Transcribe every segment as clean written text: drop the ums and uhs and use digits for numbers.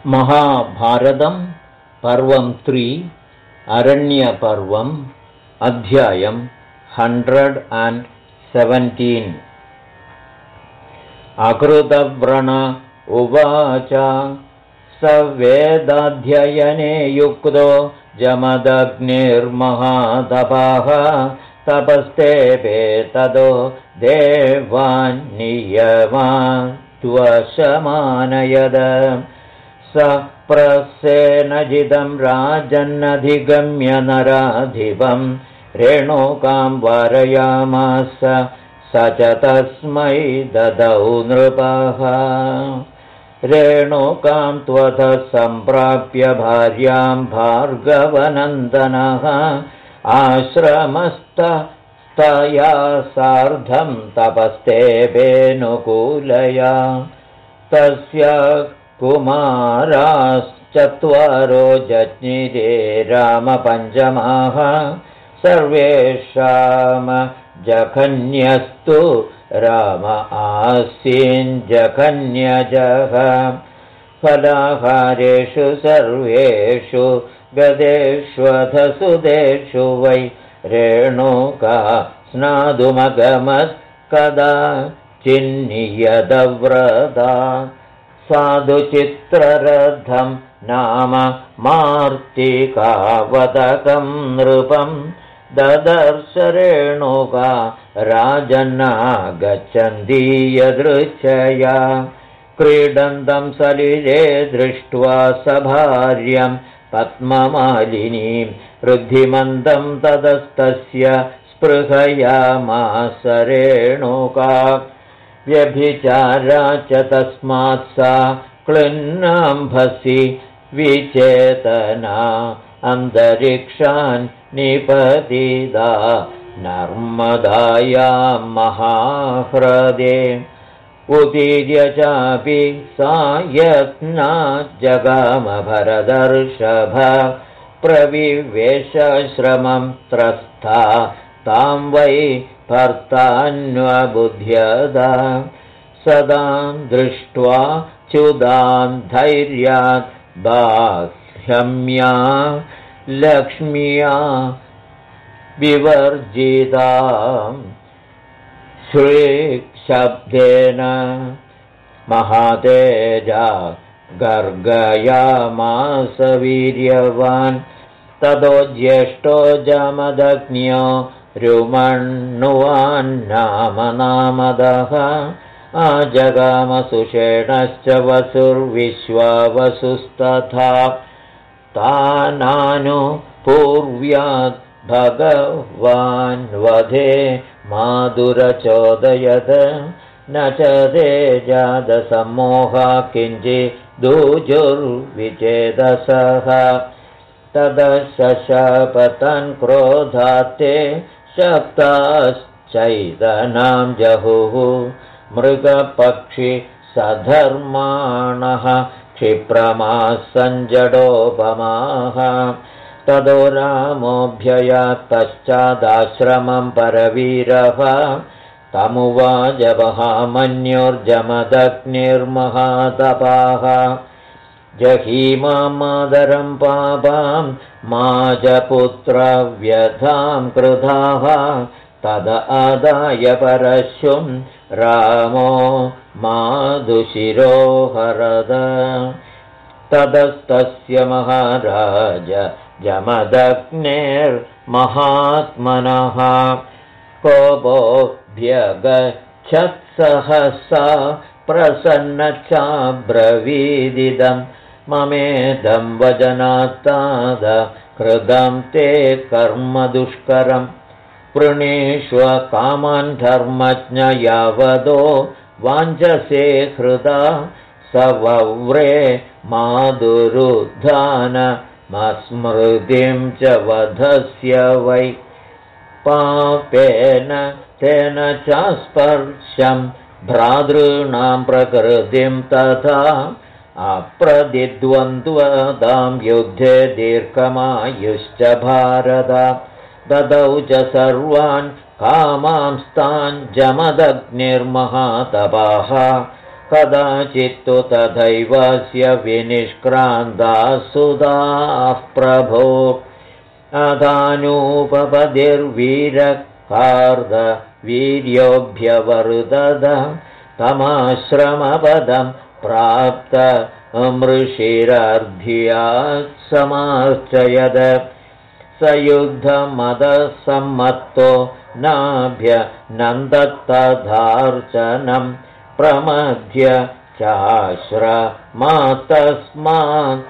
महाभारतं पर्वं 3 अरण्यपर्वम् अध्यायं 117 अकृतव्रण उवाच स वेदाध्ययने युक्तो जमदग्निर्महातपः तपस्तेपे ततो देवान् नियमाद्वशमानयद स प्रसेनजितं राजन्नधिगम्य नराधिपं रेणुकां वारयामास स च तस्मै ददौ नृपः रेणुकां त्वथ सम्प्राप्य भार्यां भार्गवनन्दनः आश्रमस्तया सार्धं तपस्तेपेऽनुकूलया तस्य कुमाराश्चत्वारो जज्ञिरे रामपञ्चमाः सर्वेषां जघन्यस्तु राम आसीञ्जघन्यजः फलाहारेषु सर्वेषु गदेष्वधसुदेषु वै रेणुका स्नातुमगमत्कदा चिन्नियदव्रता साधुचित्ररथं नाम मार्तिकावतकं नृपं ददर्श रेणुका राजन्नागच्छन्ती यदृच्छया क्रीडन्तं सलिले दृष्ट्वा सभार्यं पद्ममालिनीं रुद्धिमन्तं ततस्तस्य स्पृहयामास रेणुका व्यभिचारा च तस्मात् सा क्लिन्नाम्भसि विचेतना अन्तरिक्षान् निपतिता नर्मदायां महाह्रदे उदीर्य चापि सा यत्ना जगाम भरदर्षभ प्रविवेशाश्रमं त्रस्था तां वै भर्तान्वबुध्यदा सदां दृष्ट्वा च्युदां धैर्यात् बाह्यम्या लक्ष्म्या विवर्जितां श्रीशब्देन महातेजा गर्गयामास वीर्यवान् ततो ज्येष्ठो जमदग्न्यो रुमण्णुवान्नाम नामदः आजगामसुषेणश्च वसुर्विश्वावसुस्तथा तानानुपूर्व्यात् भगवान् वधे माधुरचोदयत् न च ते जातसम्मोहा किञ्चिदूजुर्विचेदसः तदशशपतन् क्रोधात्ते शब्दाश्चैतनां जहुः मृगपक्षि सधर्माणः क्षिप्रमासञ्जडोपमाः ततो रामोऽभ्ययात् पश्चादाश्रमं परवीरः तमुवाच महामन्युर्जमदग्निर्महातपाः जहीमां मातरं पापां मा च पुत्रव्यथां कृधाः तद आदाय परशुं रामो माधुशिरोहरद ततस्तस्य महाराज जमदग्नेर्महात्मनः कोपोऽभ्यगच्छत्सहसा प्रसन्नचाब्रवीदिदं ममेदं वचनात्ताद कृतं ते कर्म दुष्करं वृणीष्व कामान् धर्मज्ञ यावदो वाञ्छसे हृदा स वव्रे माधुरुद्धानमस्मृतिं च वधस्य वै पापेन तेन च स्पर्शं भ्रातॄणां प्रकृतिं तथा अप्रतिद्वन्द्वतां युद्धे दीर्घमायुश्च भारत ददौ च सर्वान् कामांस्तान् जमदग्निर्महातपाः कदाचित्तु तथैवस्य विनिष्क्रान्ताः सुधाः प्रभो अधानूपपतिर्वीरकार्दवीर्योऽभ्यवर्दद तमाश्रमपदं प्राप्त मृषिरर्ध्यात् समार्चयद स युद्धमदसम्मत्तो नाभ्यनन्दत्तधार्चनं प्रमध्य चाश्रमात्तस्मात्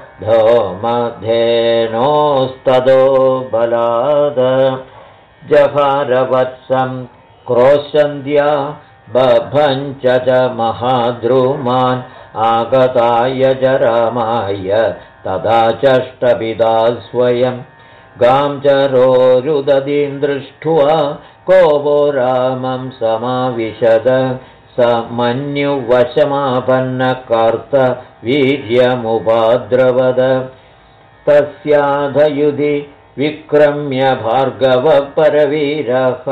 धौमधेनोस्तदो बलाद जहारवत्सं क्रोशन्त्या बभञ्च च महाद्रुमान् आगताय च रामाय तदा चष्टपिता स्वयं गां च रोरुदतीं दृष्ट्वा कोपो रामं समाविशद स मन्युवशमापन्नकर्तवीर्यमुपाद्रवद तस्याधयुधि विक्रम्य भार्गवः परवीरः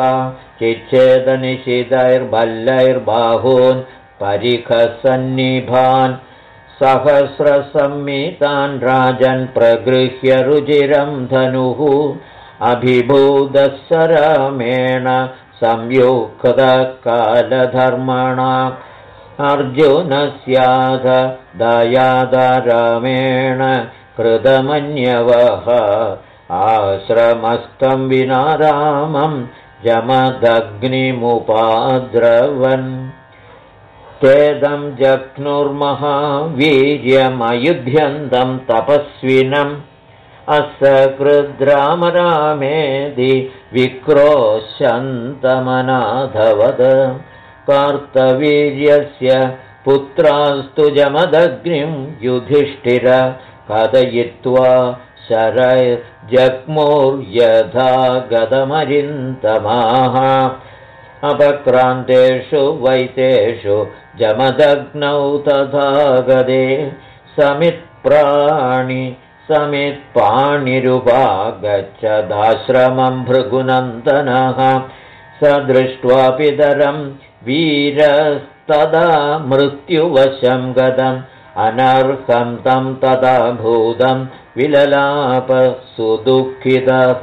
चिच्छेदनिशितैर्भल्लैर्बाहून् परिखसन्निभान् सहस्रसम्मितान् राजन् प्रगृह्य रुचिरं धनुः अभिभूतः स रामेण संयुक्तकालधर्मणा अर्जुनस्याथ दयादारामेण कृतमन्यवः आश्रमस्थं विना रामं जमदग्निमुपाद्रवन् तेदं जघ्नुर्महावीर्यमयुध्यन्तं तपस्विनम् असकृद्राम रामेदि विक्रोशन्तमनाधवद कार्तवीर्यस्य पुत्रास्तु जमदग्निं युधिष्ठिर कथयित्वा शरैर्जग्मुर्यथा गतमरिन्तमाः अपक्रान्तेषु वैतेषु जमदग्नौ तथा गदे समित्पाणिरुपागच्छदाश्रमं भृगुनन्दनः स दृष्ट्वा पितरं वीरस्तदा मृत्युवशं गतम् अनर्हं तं तदा भूतं विललाप सुदुःखितः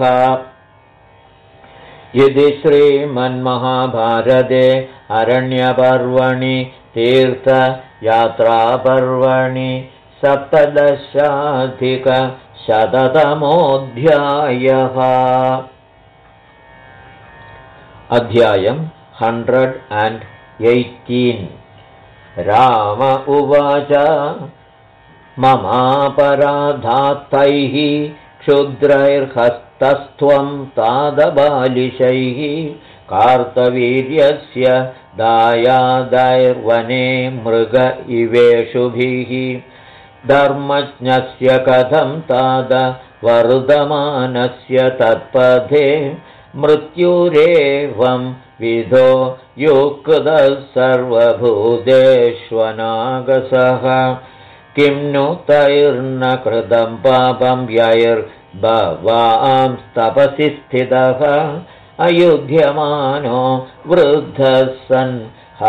यदि श्रीमन्महाभारते अरण्यपर्वणि तीर्थयात्रापर्वणि 17-शततमोऽध्यायः अध्यायं 118 राम उवाच ममापराधात्तैः क्षुद्रैर्हस्तस्त्वं तादबालिशैः कार्तवीर्यस्य दायादैर्वने मृग इवेषुभिः धर्मज्ञस्य कथं ताद वर्धमानस्य तत्पथे मृत्युरेवं विधो युक्तः सर्वभूतेष्वनागसः किं नु तैर्न कृतं पापं यैर्भवां तपसि स्थितः अयुध्यमानो वृद्धः सन्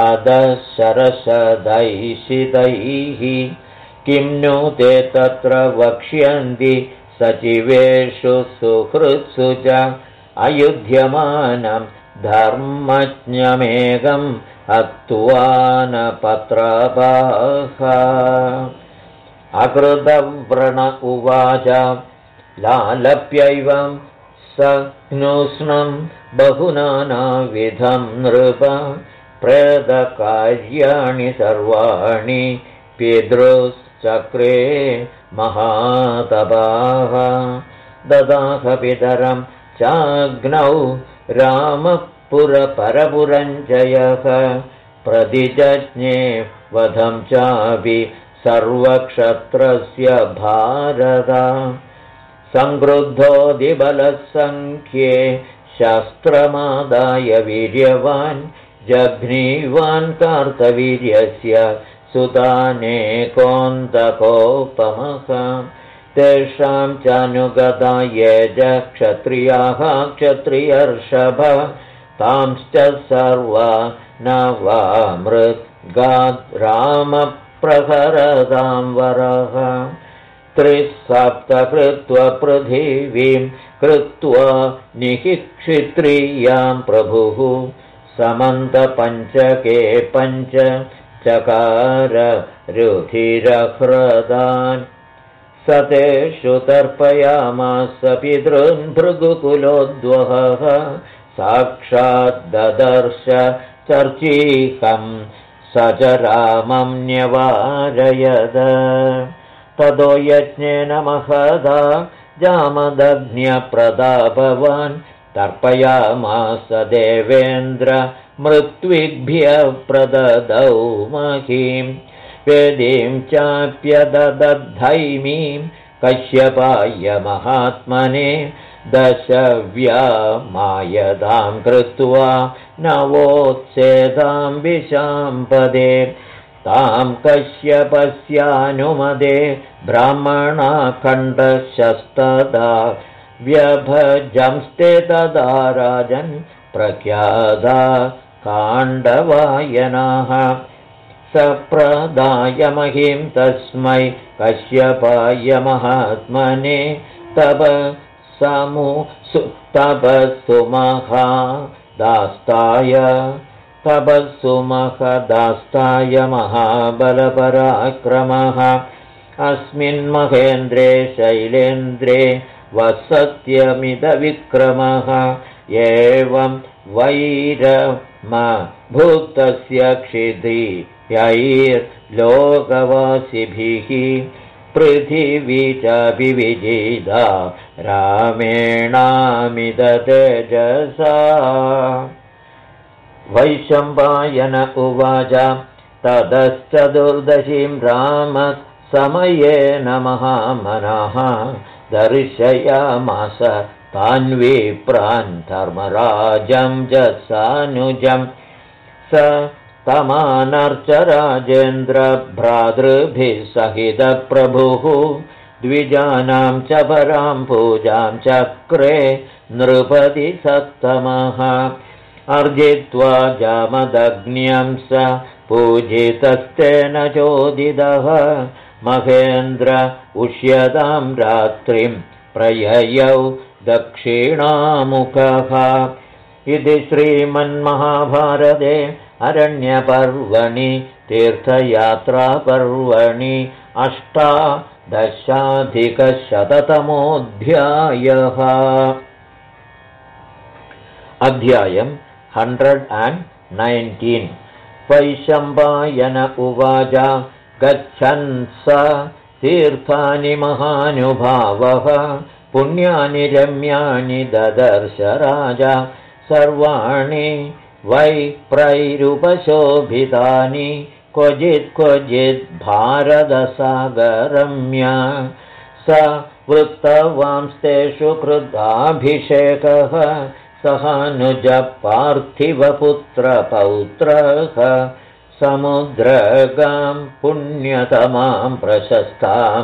हदशरशदैषितैः किं नु ते तत्र वक्ष्यन्ति सचिवेषु सुहृत्सु च अयुध्यमानं धर्मज्ञमेकं हत्वानपत्रापाः अकृतव्रण उवाच लालप्यैवं सघ्नुष्णं बहुनानाविधं नृप प्रेतकार्याणि सर्वाणि पितृश्चक्रे महातपाः ददाह पितरं चाग्नौ रामपुरपरपुरञ्जयः प्रतिजज्ञे वधं चापि सर्वक्षत्रस्य भारत संक्रुद्धोऽधिबलसङ्ख्ये शस्त्रमादाय वीर्यवान् जघ्नीवान् कार्तवीर्यस्य सुतानेकोऽन्तकोपमः तेषां चानुगता ये च क्षत्रियाः क्षत्रियर्षभ तांश्च सर्वा न वामृत् गाद्रामप्रहरतां वरः 3 कृत्वा पृथिवीं कृत्वा निःक्षित्रियां प्रभुः समन्तपञ्चके 5 चकार रुधिरह्रदान् स तेषु तर्पयामास पितॄन् भृगुकुलोद्वहः साक्षाद्ददर्श चर्चीकं स च रामं न्यवारयद ततो यज्ञेन महदा जामदग्न्यप्रतापवान् तर्पयामास देवेन्द्र मृत्विभ्यः प्रददौ महीं वेदीं चाप्यदधैमीं कश्यपाय महात्मने 10 व्यामायदां कृत्वा नवोत्सेदां विशाम्पदे तां कश्यपस्यानुमदे ब्राह्मणा खण्डशस्तदा व्यभजंस्ते तदा राजन् प्रख्यादा काण्डवायनाः सप्रदायमहिं तस्मै कश्यपाय महात्मने तपस्सु महदास्ताय महाबलपराक्रमः अस्मिन् महेन्द्रे शैलेन्द्रे वसत्यमिदविक्रमः एवं वैरमभुक्तस्य क्षितियैर्लोकवासिभिः पृथिवी चाभिविजिता रामेणामिदतेजसा वैशम्पायन उवाच ततश्चतुर्दशीं रामः समयेन महामनः दर्शयामास तान् विप्रान् धर्मराजं च सानुजं स तमानर्च राजेन्द्र भ्रातृभिः सहितप्रभुः द्विजानां च परां पूजां चक्रे नृपति सत्तमः अर्जित्वा जामदग्न्यं स पूजितस्तेन चोदितः महेन्द्र उष्यतां रात्रिं प्रययौ दक्षिणामुखः इति श्रीमन्महाभारते अरण्यपर्वणि तीर्थयात्रापर्वणि 18-शततमोऽध्यायः अध्यायम् 119 वैशम्पायन उवाच गच्छन् स तीर्थानि महानुभावः पुण्यानि रम्याणि ददर्श राजा सर्वाणि वै प्रैरुपशोभितानि क्वचित् भारतसागरम्य स वृत्तवांस्तेषु कृताभिषेकः सहानुज पार्थिवपुत्रपौत्रः समुद्रगां पुण्यतमां प्रशस्तां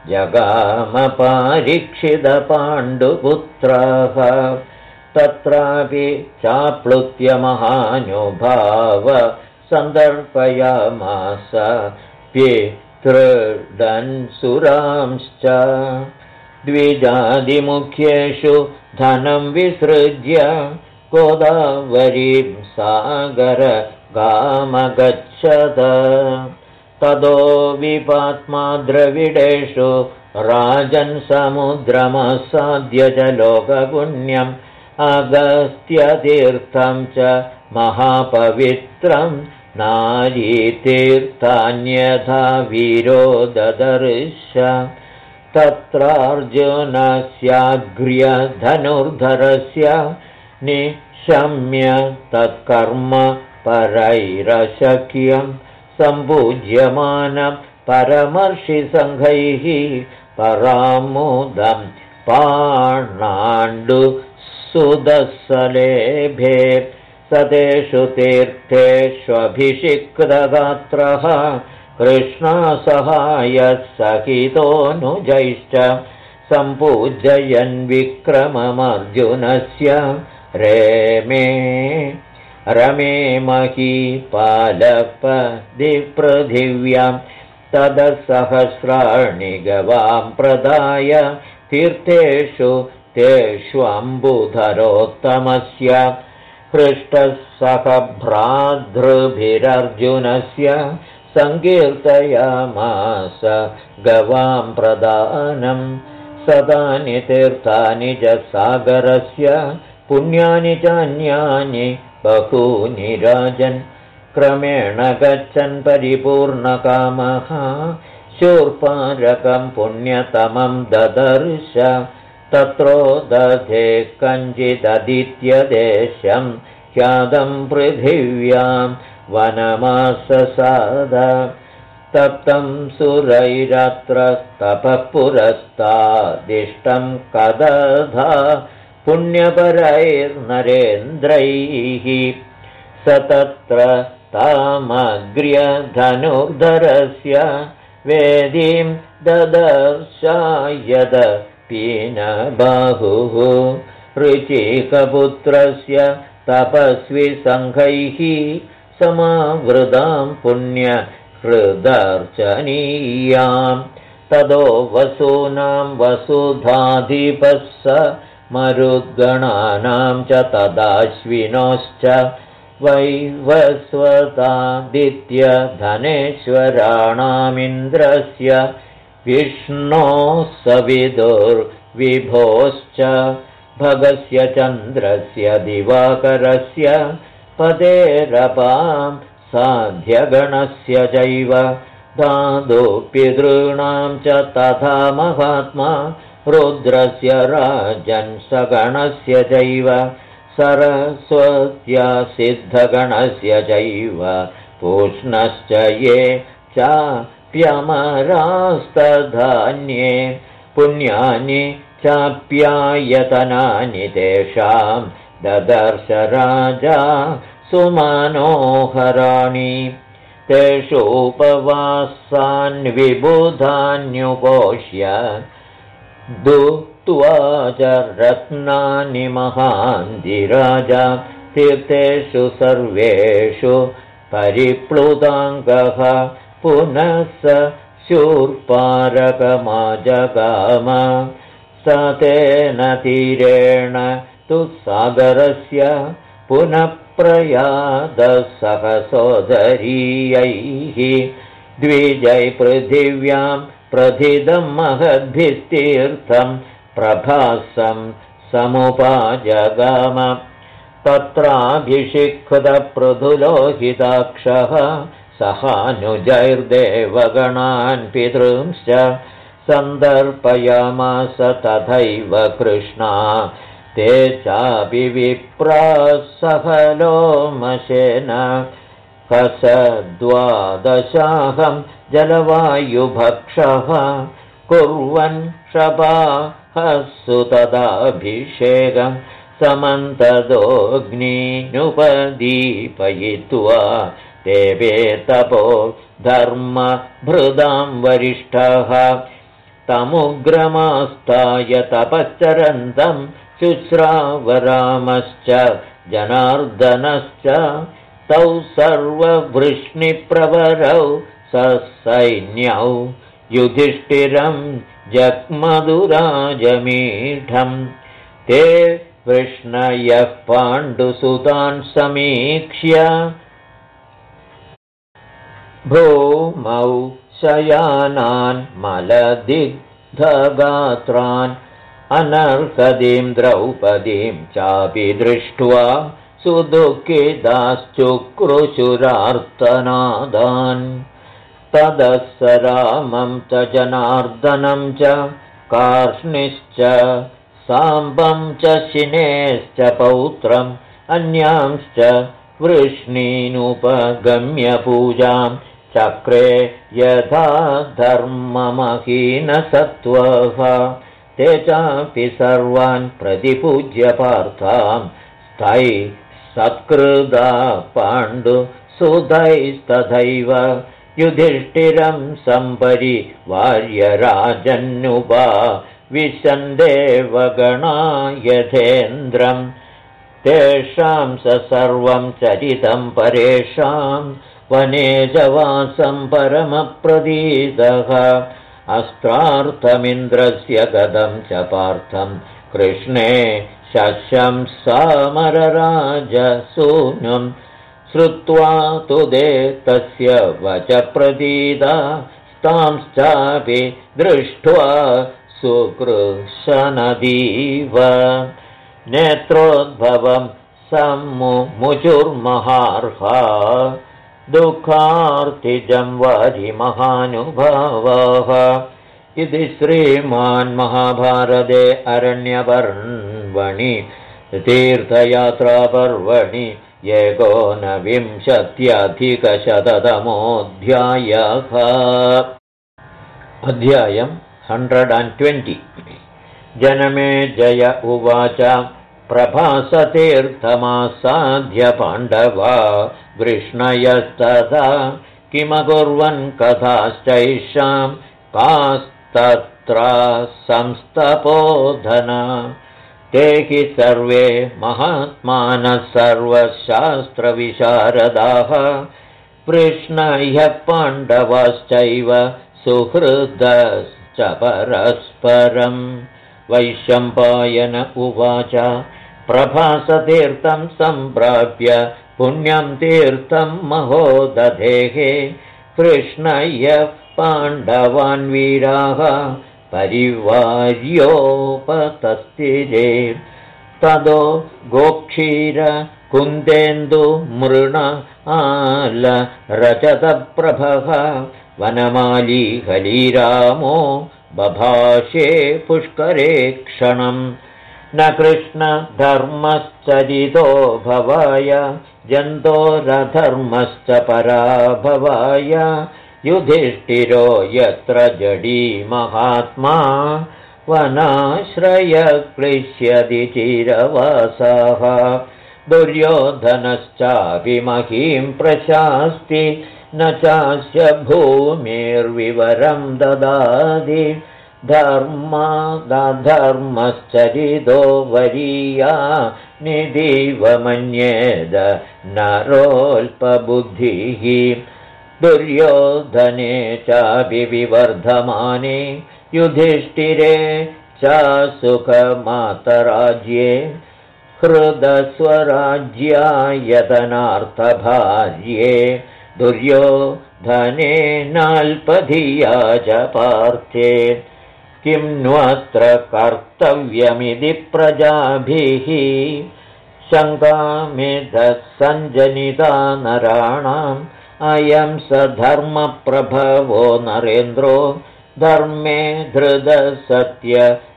जगामपारीक्षितपाण्डुपुत्रः तत्रापि चाप्लुत्य महानुभाव सन्दर्पयामास पितृदन्सुरांश्च द्विजादिमुख्येषु धनं विसृज्य गोदावरीं सागरगामगच्छत ततो विपात्मा द्रविडेषु राजन् समुद्रमसाद्य च लोकपुण्यम् अगस्त्यतीर्थं च महापवित्रं नारीतीर्थान्यथा वीरो ददर्श तत्रार्जुनस्याग्र्यधनुर्धरस्य निशम्य तत्कर्म परैरशक्यं सम्पूज्यमानं परमर्षिसङ्घैः परामुदं पाणाण्डुसुदस्सलेभे सतेषु तीर्थेष्वभिषिक्तगात्रः कृष्णसहायः सहितोऽनुजैश्च सम्पूजयन् विक्रममर्जुनस्य रेमे रमे मही पालपदिपृथिव्यां तदसहस्राणि गवां प्रदाय तीर्थेषु तेष्वम्बुधरोत्तमस्य हृष्टः सह भ्रातृभिरर्जुनस्य सङ्कीर्तयामास गवां प्रदानं सदानि तीर्थानि च सागरस्य पुण्यानि चान्यानि बहूनि राजन् क्रमेण गच्छन् परिपूर्णकामः शूर्पारकं पुण्यतमं ददर्श तत्रोदधे कञ्चिददित्यदेशं ख्यातं पृथिव्यां वनमाससाद तप्तं सुरैरत्र तपः पुरस्तादिष्टं कदधा पुण्यपरैर्नरेन्द्रैः स तत्र तामग्र्यधनुर्धरस्य वेदीं ददर्शायद पीनबाहुः ऋचिकपुत्रस्य तपस्वी सङ्घैः समावृतां पुण्यहृदर्चनीयां तदो वसूनां वसुधाधिपः स मरुद्गणानां च तदाश्विनोश्च वैवस्वतादित्यधनेश्वराणामिन्द्रस्य विष्णोः सविदुर्विभोश्च भगस्य चन्द्रस्य दिवाकरस्य पदेरपां साध्यगणस्य चैव धातुपितॄणां च तथा महात्मा रुद्रस्य राजन्सगणस्य चैव सरस्वत्या सिद्धगणस्य चैव पूष्णश्च ये चाप्यमरास्तधान्ये पुण्यानि चाप्यायतनानि तेषां ददर्श राजा सुमनोहराणि तेषु उपवासान् विबुधान्युपोष्य दुत्वा च रत्नानि महान्तिराजा तीर्थेषु सर्वेषु परिप्लुताङ्गः पुनः स शूर्पारकमाजगाम स तेन तीरेण तु सागरस्य पुनः प्रयादः सह सोदरीयैः द्विजै पृथिव्यां प्रथितं महद्भिस्तीर्थं प्रभासं समुपाजगाम तत्राभिषिक्तपृथुलोहिताक्षः सहानुजैर्देवगणान् पितॄंश्च सन्दर्पयामास तथैव कृष्णा ते चापि विप्रासफलोमशेन हसद्वादशाहं जलवायुभक्षः कुर्वन् शपाहसु तदाभिषेकं समन्तदोऽग्निनुपदीपयित्वा देवे तपो धर्मभृदां वरिष्ठः तमुग्रमास्ताय तपश्चरन्तं शुश्रावरामश्च जनार्दनश्च तौ सर्ववृष्णिप्रवरौ ससैन्यौ युधिष्ठिरं जग्मधुराजमीढं ते वृष्णयः पाण्डुसुतान् समीक्ष्य भूमौ शयानान् मलदिग्धगात्रान् अनर्कदीं द्रौपदीं चापि दृष्ट्वा सुदुःखिताश्चुक्रुशुरार्तनादान् ततः स रामं च जनार्दनं च कार्ष्णिश्च साम्बं च शिनेश्च पौत्रम् अन्यांश्च वृष्णीनुपगम्य पूजां चक्रे यथा धर्ममहीनसत्त्वः ते चापि सर्वान् प्रतिपूज्य पार्थां स्थै सत्कृदा पाण्डुसुतैस्तथैव युधिष्ठिरं सम्परिवार्य राजन्नुपा विशन्देवगणा यथेन्द्रं तेषां स सर्वं चरितं परेषां वने च वासं परमप्रदीदः अस्त्रार्थमिन्द्रस्य गदं च पार्थं कृष्णे शशंसामरराजसूनुं श्रुत्वा तु दे तस्य वच प्रदीदा तांश्चापि दृष्ट्वा सुकृशनदीव नेत्रोद्भवं सम्मुमुचुर्महार्हा दुःखार्तिजं वाजिमहानुभावाः इति श्रीमन्महाभारते अरण्यपर्वणि तीर्थयात्रापर्वणि 19-अधिकशततमोऽध्यायः। अध्यायं 120। जनमेजय उवाच प्रभासतीर्थमासाद्य पाण्डवा वृष्णयस्तथा किमकुर्वन् कथाश्चैषां कास्तत्र संस्तपोधन ते हि सर्वे महात्मानः सर्वशास्त्रविशारदाः वृष्णयः पाण्डवाश्चैव सुहृदश्च परस्परम् वैशम्पायन उवाच प्रभासतीर्थं सम्प्राप्य पुण्यं तीर्थं महोदधेः कृष्णय्य पाण्डवान् वीराः परिवार्योपतस्तिरे तदो गोक्षीर कुन्देन्दु मृण आल रजतप्रभः वनमाली हलीरामो बभाषे पुष्करे क्षणम् न कृष्णधर्मश्चरितो भवाय जन्तोरधर्मश्च पराभवाय युधिष्ठिरो यत्र जडी महात्मा वनाश्रय क्लिश्यति चिरवासाः दुर्योधनश्चापि महीं प्रशास्ति न चास्य भूमिर्विवरं ददाति धर्मादधर्मश्चरितो वरीया निदिव मन्येद नरोल्पबुद्धिः दुर्योधने चापि विवर्धमाने युधिष्ठिरे चासुखमातराज्ये हृदस्वराज्यायतनार्थभार्ये दुर्योधनेनाल्पधिया च पार्थे किं न्वत्र कर्तव्यमिति प्रजाभिः शङ्कामेधः सञ्जनिता नराणाम् अयं स धर्मप्रभवो नरेन्द्रो धर्मे धृतसत्य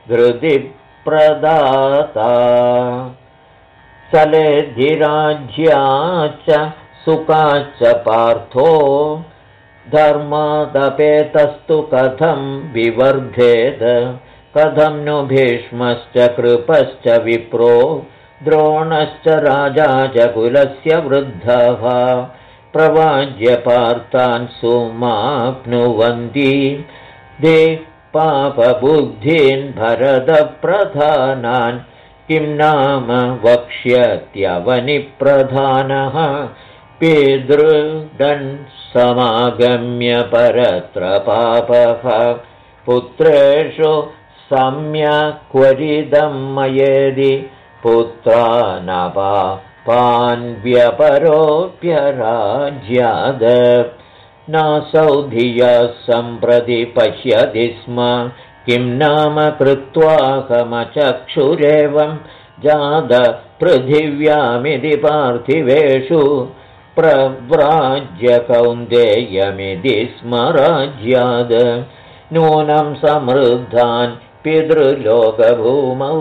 धृतिप्रदाता सलेधिराज्या च सुखाच्च पार्थो धर्मादपेतस्तु कथं विवर्धेत कथं नु भीष्मश्च कृपश्च विप्रो द्रोणश्च राजा च कुलस्य वृद्धः प्रवाज्य पार्थान् सुमाप्नुवन्ति दे पापबुद्धीन् भरतप्रधानान् किं नाम वक्ष्यत्यवनिप्रधानः पितृदन् समागम्य परत्र पापः पुत्रेषु सम्यक्वरिदं मयेदि पुत्रानपान्व्यपरोऽप्यराज्याद नासौ धिया सम्प्रति पश्यति स्म किं नाम कृत्वाहमचक्षुरेवं जाद पृथिव्यामिति पार्थिवेषु प्रव्राज्य कौन्तेयमिति स्म राज्याद नूनं समृद्धान् पितृलोकभूमौ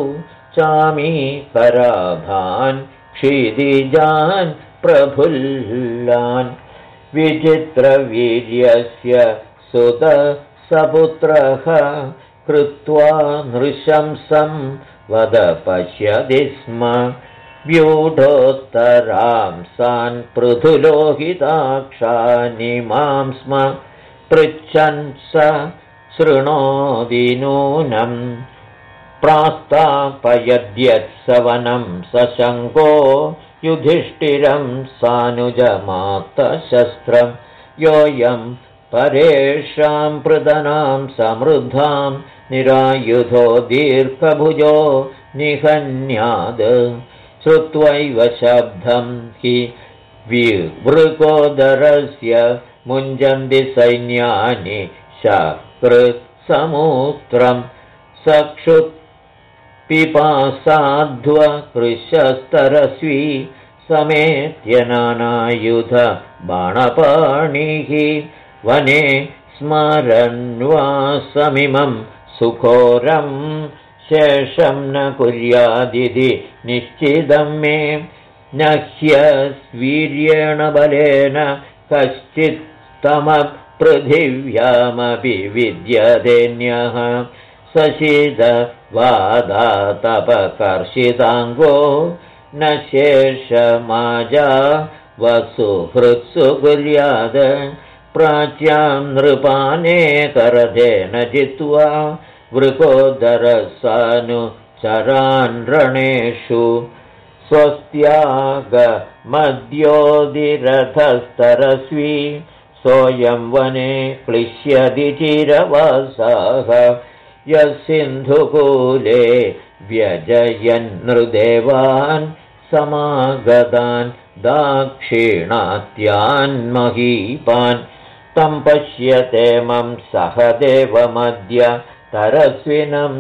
चामीकराभान् क्षितिजान् प्रफुल्लान् विचित्रवीर्यस्य सुत सपुत्रः कृत्वा नृशंसं वद पश्यति स्म व्यूढोत्तरांसान् पृथुलोहिताक्षानिमां स्म पृच्छन् स शृणोति नूनम् प्रास्तापयद्यत्सवनं सशङ्को युधिष्ठिरं सानुजमाप्तशस्त्रं योऽयं परेषां पृतनां समृद्धां निरायुधो दीर्घभुजो निहन्याद् श्रुत्वैव शब्दं हि विवृकोदरस्य मुञ्जन्ति सैन्यानि शकृत्समुत्रं सक्षुत्पिपासाध्वकृशस्तरस्वी समेत्य नानायुध बाणपाणिः वने स्मरन्वासमिमं सुघोरं शेषं न कुर्यादिति निश्चितं मे न ह्यस्वीर्येण बलेन कश्चित्तमपृथिव्यामपि विद्यतेऽन्यः सशीतवादातपकर्षिताङ्गो न शेषमाजा वसुहृत्सु कुर्यात् प्राच्यां नृपानेकरथेन जित्वा वृकोदरसानुचरान् रणेषु स्वस्त्यागमद्योदिरथस्तरस्वी सोऽयं वने क्लिश्यति चिरवासः यः सिन्धुकूले व्यजयन्नृदेवान् समागतान् दाक्षिणात्यान् महीपान् तं पश्यतेमं सह देवमद्य तरस्विनं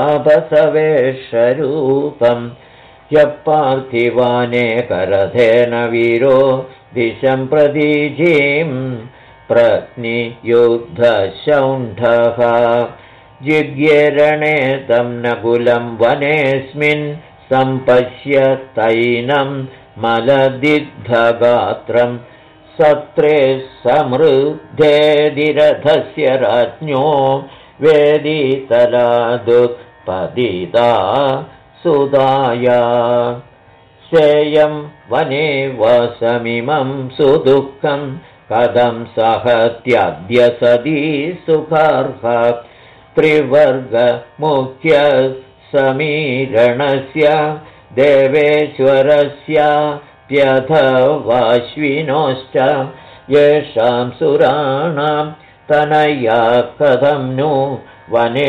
तापसवेशरूपं यः पार्थिवानेकरथेन वीरो दिशं प्रतीचीं प्रत्नियुद्धशौण्ठः जिज्ञेरणे तं नकुलं वनेऽस्मिन् सम्पश्य तैनं मलदिग्धगात्रं सत्रे समृद्धेदिरथस्य राज्ञो वेदितलादुत्पतिता सुदाया सेयं वने वसमिमं सुदुःखं कथं सहत्यद्य सदी सुखार्ह त्रिवर्गमुख्यसमीरणस्य देवेश्वरस्याप्यथवाश्विनोश्च येषां सुराणां तनया कथं नु वने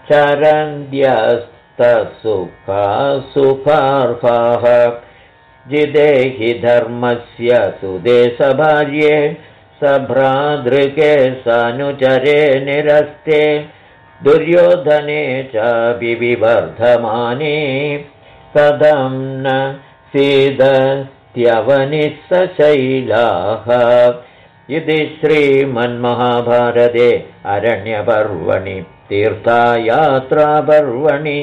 चरन्त्यस्तसुखार्हाः जिदेहि धर्मस्य सुदे सभार्ये सभ्रातृके सानुचरे निरस्ते दुर्योधने चापि विवर्धमाने कथं न सीदत्यवनिः सशैलाः इति श्रीमन्महाभारते अरण्यपर्वणि तीर्थयात्रापर्वणि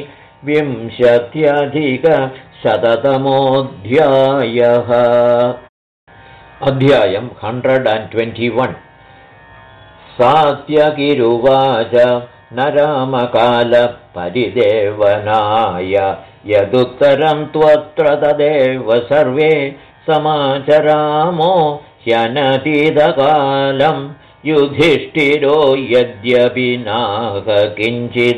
20-अधिकशततमोऽध्यायः। अध्यायं 121। सात्यकिरुवाच न रामकालपरिदेवनाय यदुत्तरं त्वत्र तदेव सर्वे समाचरामो ह्यनतीतकालं युधिष्ठिरो यद्यपि नाह किञ्चित्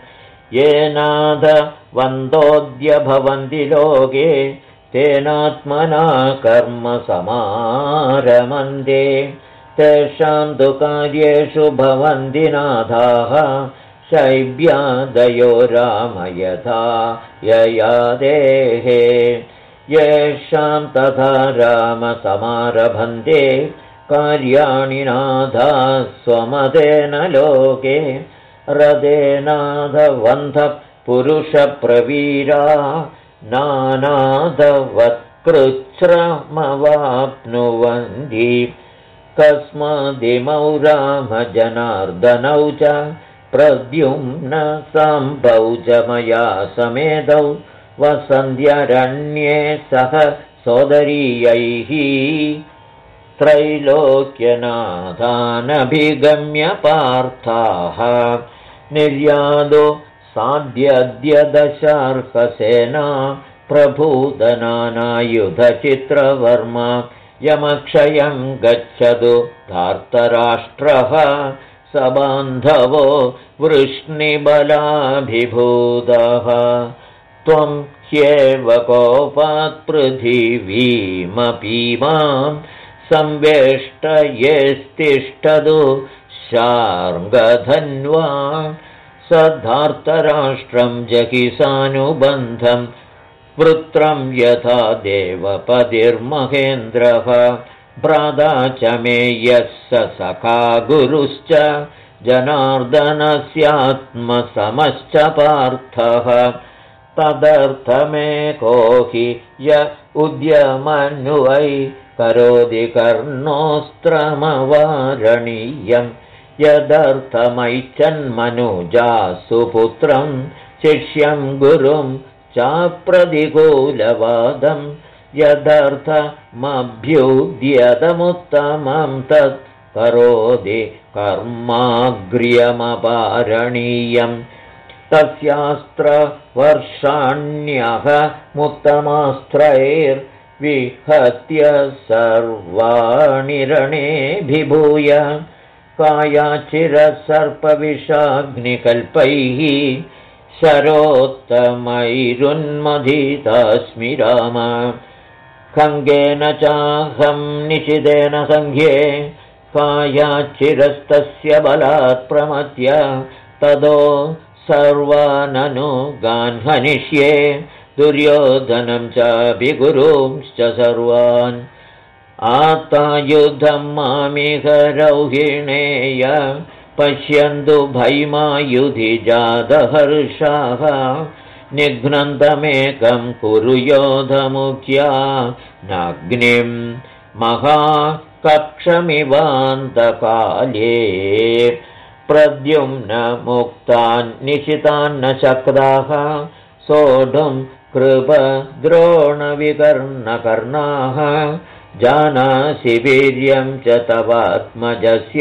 येनादवन्दोऽद्य भवन्ति लोके तेनात्मना कर्म समारमन्ते तेषां तु कार्येषु भवन्ति नाथाः शैब्यादयो राम यथा ययादेः येषां तथा राम समारभन्ते कार्याणि नाथा स्वमतेन लोके रथेनाथवन्धः पुरुषप्रवीरा नानादवत्कृच्छ्रमवाप्नुवन्ति कस्मादिमौ रामजनार्दनौ च प्रद्युम्न सम्भौ च मया समेतौ वसन्त्यरण्ये सह सोदरीयैः त्रैलोक्यनाथानभिगम्य पार्थाः निर्यादो साध्यद्य दशार्हसेना प्रभूतनानायुधचित्रवर्मा यमक्षयं गच्छतु धार्तराष्ट्रः सबान्धवो वृष्णिबलाभिभूतः त्वं ह्येव कोपात् पृथिवीमपीमां संवेष्टयेस्तिष्ठतु शार्ङ्गधन्वा सधार्तराष्ट्रं जहिसानुबन्धं वृत्रं यथा देवपतिर्महेन्द्रः भ्राता च मे यः स सखा गुरुश्च जनार्दनस्यात्मसमश्च पार्थः तदर्थमेको हि य उद्यमन्वै करोति कर्णोऽस्त्रमवारणीयम् यदर्थमैच्छन्मनुजासु पुत्रं शिष्यं गुरुं चाप्रतिकूलवादं यदर्थमभ्युद्यतमुत्तमं तत् करोति कर्माग्र्यमपारणीयम् तस्यास्त्रवर्षाण्यहमुत्तमास्त्रैर्विहत्य सर्वाणि रणेऽभिभूय कायाचिरसर्पविषाग्निकल्पैः शरोत्तमैरुन्मथितास्मि राम खङ्गेन चाहं निशितेन सङ्घ्ये कायाचिरस्तस्य बलात् प्रमथ्य ततो सर्वाननुगान् हनिष्ये दुर्योधनं चापि गुरूंश्च सर्वान् आतायुधं मामिह रौहिणेय पश्यन्तु भैमायुधिजातहर्षाः निघ्नन्तमेकं कुरु योधमुख्या नाग्निं महाकक्षमिवान्तकाले प्रद्युम्न मुक्तान् निशितान्न शक्ताः सोढुं कृपद्रोणविकर्णकर्णाः जानासि वीर्यं च तवात्मजस्य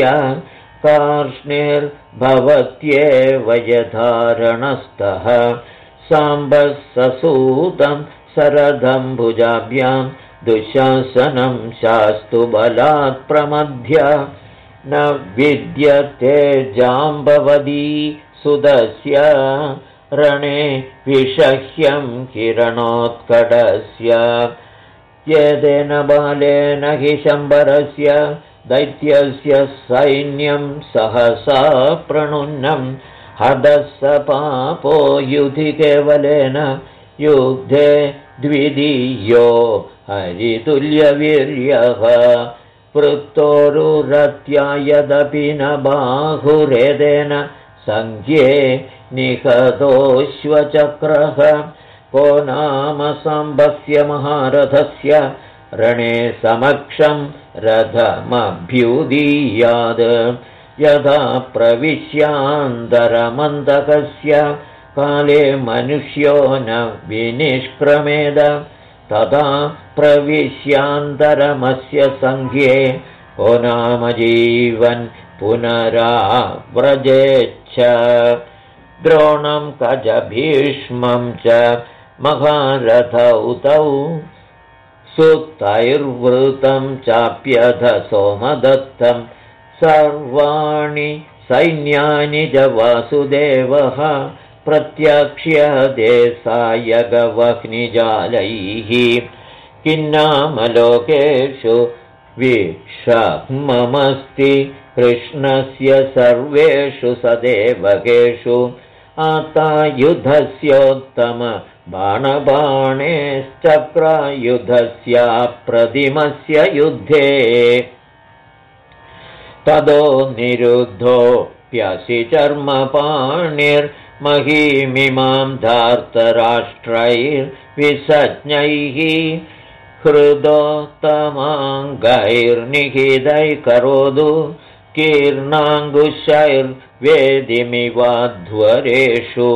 कार्ष्णिर्भवत्येव यथारणस्तः साम्बः ससूतं शरदं भुजाभ्यां दुःशासनं शास्तु बलात् प्रमध्य न विद्यते जाम्बवती सुदस्य रणे विषह्यं किरणोत्कटस्य येदेन बालेन हि शम्बरस्य दैत्यस्य सैन्यं सहसा प्रणुन्नं हदः स पापो युधि केवलेन युद्धे द्वितीयो हरितुल्यवीर्यः पृक्तोरुरत्या यदपि न बाहुरेदेन सङ्ख्ये निहतोऽश्वचक्रः को नाम साम्बस्य महारथस्य रणे समक्षं रथमभ्युदीयात् यदा प्रविश्यान्तरमन्तकस्य काले मनुष्यो न विनिष्क्रमेद तदा प्रविश्यान्तरमस्य सङ्ख्ये को नाम जीवन् पुनराव्रजेच्छ द्रोणं कजभीष्मं च महारथौ तौ सुक्तैर्वृतं चाप्यथ सोमदत्तं सर्वाणि सैन्यानि च वासुदेवः प्रत्यक्ष्यते सायगवह्निजालैः किन्नामलोकेषु विषममस्ति कृष्णस्य सर्वेषु सदेवकेषु आतायुधस्योत्तम बाणबाणेश्चक्रायुधस्याप्रतिमस्य युद्धे तदो निरुद्धोऽप्यसि चर्मपाणिर्महीमिमां धार्तराष्ट्रैर्विसज्ञैः हृदोत्तमाङ्गैर्निहितैकरोतु कीर्णाङ्गुशैर्वेदिमिवाध्वरेषु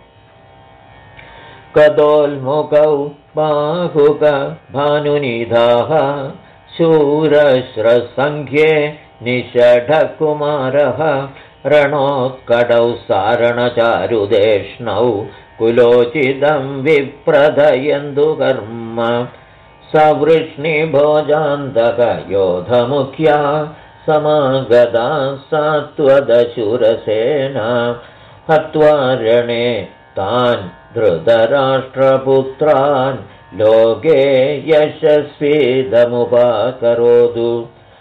कदोल्मुखौ बाहुकभानुनिधाः शूरश्रसङ्ख्ये निषढकुमारः रणोत्कटौ सारणचारुदेष्णौ कुलोचितं विप्रदयन्तु कर्म सवृष्णिभोजान्तकयोधमुख्या समागदा सात्वदशूरसेना हत्वा रणे तान् धृतराष्ट्रपुत्रान् लोके यशस्वीदमुपाकरोतु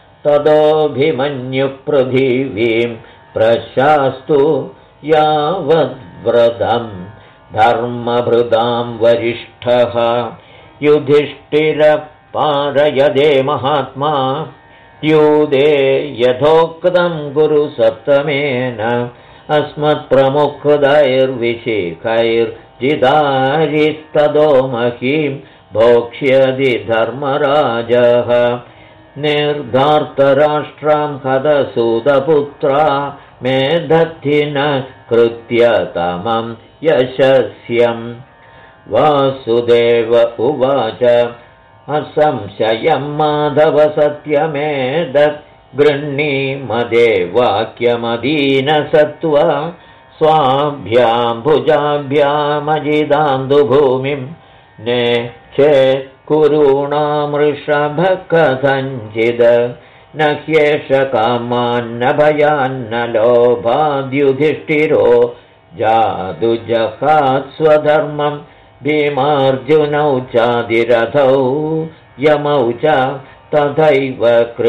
ततोऽभिमन्युपृथिवीं प्रशास्तु यावद्व्रतं धर्मभृतां वरिष्ठः युधिष्ठिरपारयदे महात्मा द्यूते यथोक्तं गुरुसप्तमेन अस्मत्प्रमुखदैर्विशिखैर्जिदारिस्ततो महीं भोक्ष्यति धर्मराजः निर्धार्तराष्ट्रां हतसूतपुत्रा मेधत्थिन कृत्यतमं यशस्यम् वासुदेव उवाच असंशयं माधव सत्यमेतत् गृह्णीमदे वाक्यमदीनसत्त्व स्वाभ्यां भुजाभ्यामजिदान्तु भूमिं नेच्छेत् कुरूणामृषभ कथञ्चिद् न ह्येष कामान्न भयान्न लोभाद्युधिष्ठिरो जादुजहात् स्वधर्मं भीमार्जुनौ चादिरथौ यमौ च तथैव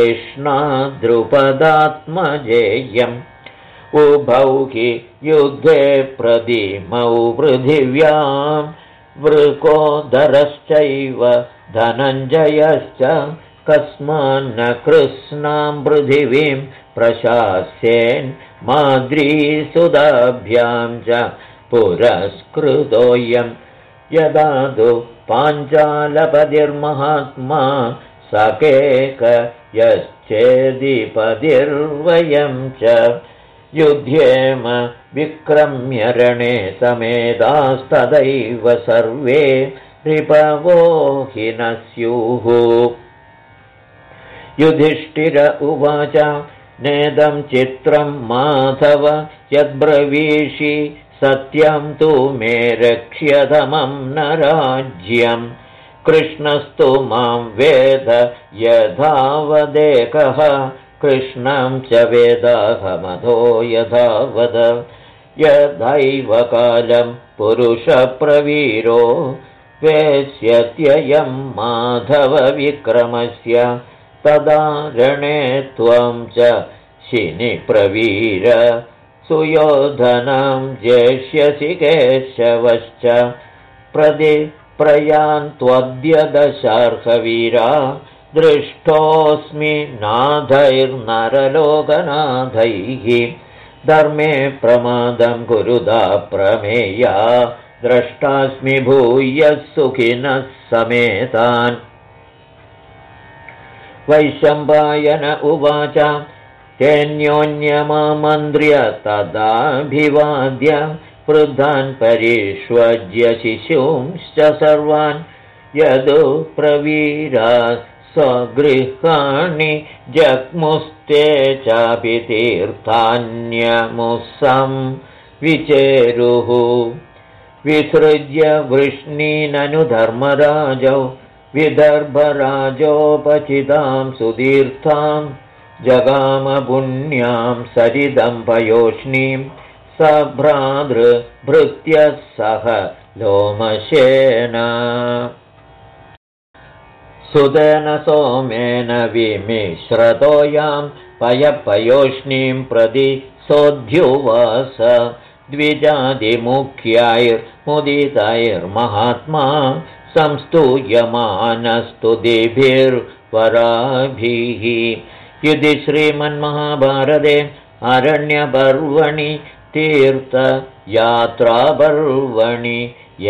कृष्णाद्रुपदात्मजेयम् उभौ हि युद्धे प्रदिमौ पृथिव्यां वृकोदरश्चैव धनञ्जयश्च कस्मान्न कृत्स्नां पृथिवीं प्रशास्येन् माद्रीसुताभ्यां च पुरस्कृतोऽयं यदा तु पाञ्चालपतिर्महात्मा सकेक यश्चेदिपतिर्वयं च युध्येम विक्रम्य रणे समेतास्तदैव सर्वे रिपवो हि न स्युः युधिष्ठिर उवाच नेदं चित्रं माधव यद्ब्रवीषि सत्यं तु मे रक्ष्यधमं न राज्यं कृष्णस्तु मां वेद यथावदेकः कृष्णं च वेदाहमधो यथावद यथैव कालं पुरुषप्रवीरो वेश्यत्ययं माधवविक्रमस्य तदा रणे त्वं च शिनिप्रवीर सुयोधनं जेष्यसि केशवश्च प्रयान्त्वद्य दशार्हवीरा दृष्टोऽस्मि नाथैर्नरलोकनाथैः धर्मे प्रमादं कुरुदा प्रमेया द्रष्टास्मि भूयः सुखिनः समेतान् वैशम्पायन उवाच तेऽन्योन्यमामन्त्र्य तदाभिवाद्य वृद्धान् परिष्वज्य शिशूंश्च सर्वान् यदु प्रवीरा स्वगृहाणि जग्मुस्ते चापि तीर्थान्यमुसं विचेरुः विसृज्य वृष्णीननु धर्मराजौ विदर्भराजोपचितां सुतीर्थां जगामपुण्यां सरिदं पयोष्णीं सभ्रातृभृत्यः सह लोमशेन सुतेन सोमेन विमिश्रतोयां पयपयोष्णीं प्रति सोऽध्युवास द्विजादिमुख्यैर्मुदितैर्महात्मा संस्तूयमानस्तुतिभिर्वराभिः इति श्रीमन्महाभारते अरण्यपर्वणि तीर्थयात्रापर्वणि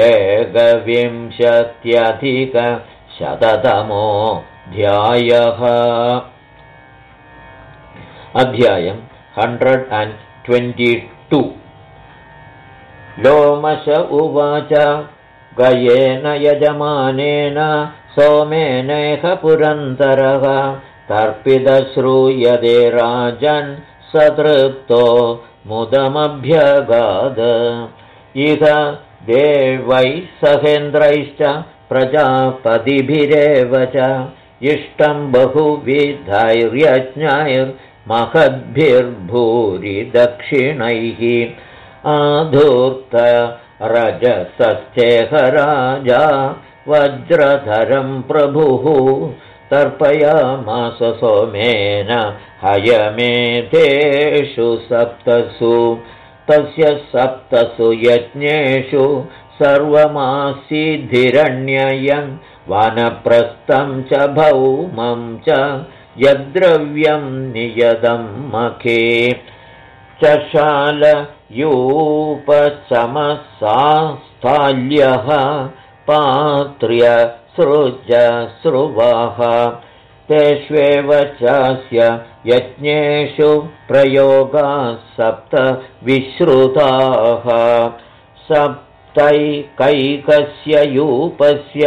एकविंशत्यधिकशततमोऽध्यायः अध्यायं 122 लोमश उवाच गयेन यजमानेन सोमेनेह पुरन्दरः तर्पितश्रूयते राजन् सतृप्तो मुदमभ्यगाद इह देवैः सहेन्द्रैश्च प्रजापतिभिरेव च इष्टं बहुविधैर्यज्ञैर् महद्भिर्भूरिदक्षिणैः आधूर्त रजसश्चेह राजा वज्रधरं प्रभुः तर्पयामास सोमेन हयमेधेषु सप्तसु तस्य सप्तसु यज्ञेषु सर्वमासीद्धिरण्ययं वानप्रस्थं च भौमं च यद्द्रव्यं नियतं मखे चशालयूपचमसास्थाल्यः पात्र्य सृज स्रुवाः तेष्वेव चास्य यज्ञेषु प्रयोगाः सप्त विश्रुताः सप्तैकैकस्य यूपस्य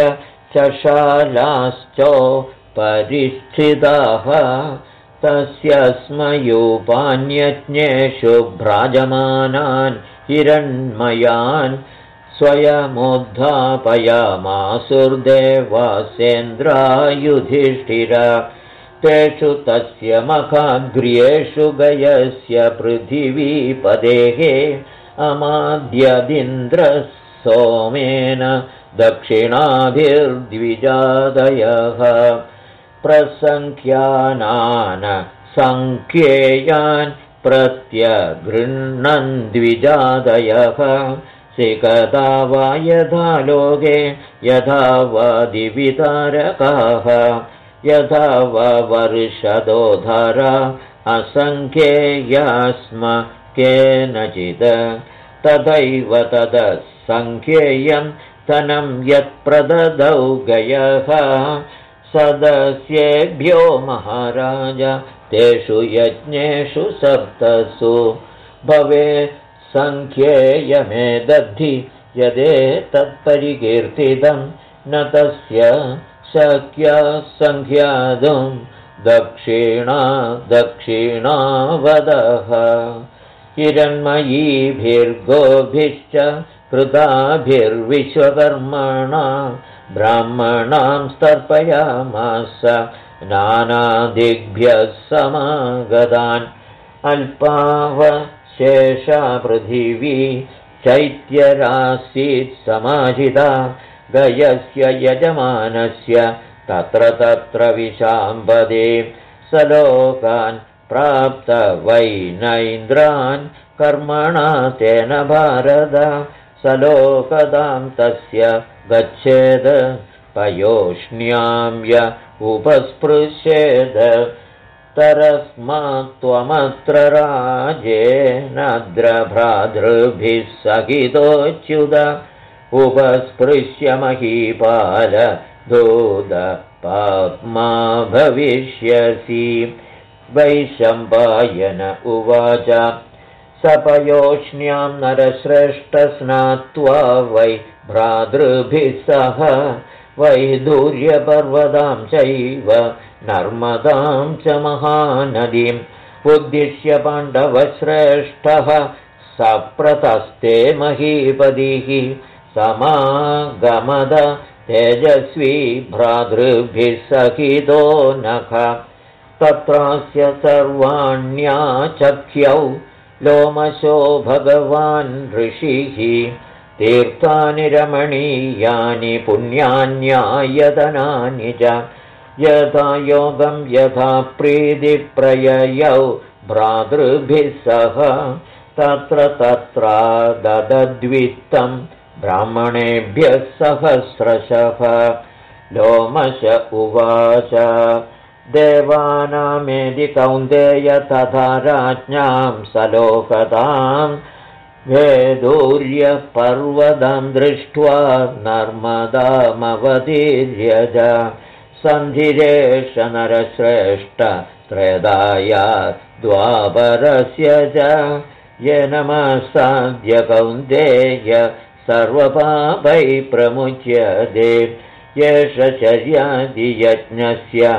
चशालाश्चोपरिस्थिताः तस्य स्म यूपान्यज्ञेषु भ्राजमानान् हिरण्मयान् स्वयमुद्धापयामासुर्देवासेन्द्रायुधिष्ठिर तेषु तस्य मखाग्र्येषु गयस्य पृथिवीपदेः अमाद्यदिन्द्रः सोमेन दक्षिणाभिर्द्विजादयः प्रसङ्ख्यानान् सङ्ख्येयान् प्रत्यगृह्णन् द्विजादयः सिकता वा यथा लोके यथा वा दिवितारकाः यथा वा वर्षदोधरा असङ्ख्येयास्म केनचित् तथैव तदसङ्ख्येयं धनं यत्प्रददौ गयः सदस्येभ्यो महाराज तेषु यज्ञेषु सप्तसु भवे सङ्ख्येयमेदद्धि यदेतत्परिकीर्तितं न तस्य शक्या सङ्ख्यातुं दक्षिणावदः हिरण्मयीभिर्गोभिश्च कृताभिर्विश्वकर्मणा ब्राह्मणां स्तर्पयामास नानादिग्भ्यः समागतान् अल्पावशेषा पृथिवी चैत्यरासीत् समाहिता गयस्य यजमानस्य तत्र तत्र विशाम्बदे स लोकान् प्राप्त वै नैन्द्रान् कर्मणा तेन भारत स लोकदां तस्य गच्छेद पयोष्ण्यां य उपस्पृशेद तरस्मात् त्वमत्र राजेनाद्र भ्रातृभिः सहितोच्युत उपस्पृश्य महीपाल दूद पाप्मा भविष्यसि वैशम्पायन उवाच सपयोष्ण्यां नरश्रेष्ठ स्नात्वा वै भ्रातृभिः सह वैदूर्यपर्वतां चैव नर्मदां च महानदीम् उद्दिश्य पाण्डवश्रेष्ठः सप्रतस्ते महीपतिः समागमद तेजस्वी भ्रातृभिः सहितो नख तत्रास्य सर्वाण्याचख्यौ लोमशो भगवान् ऋषिः तीर्थानि रमणीयानि पुण्यान्यायतनानि च यथा योगं यथा प्रीतिप्रययौ भ्रातृभिः सह तत्र तत्र ददद्वित्तं ब्राह्मणेभ्यः सहस्रशः लोमश उवाच देवानामेदि कौन्तेय तथा राज्ञां सलोकतां वेदूर्यपर्वतं दृष्ट्वा नर्मदामवतीर्य च सन्धिरेष नरश्रेष्ठ त्रयदाया द्वापरस्य च येन नमसाद्य कौन्तेय सर्वपापै प्रमुच्यते येष चर्यादियज्ञस्य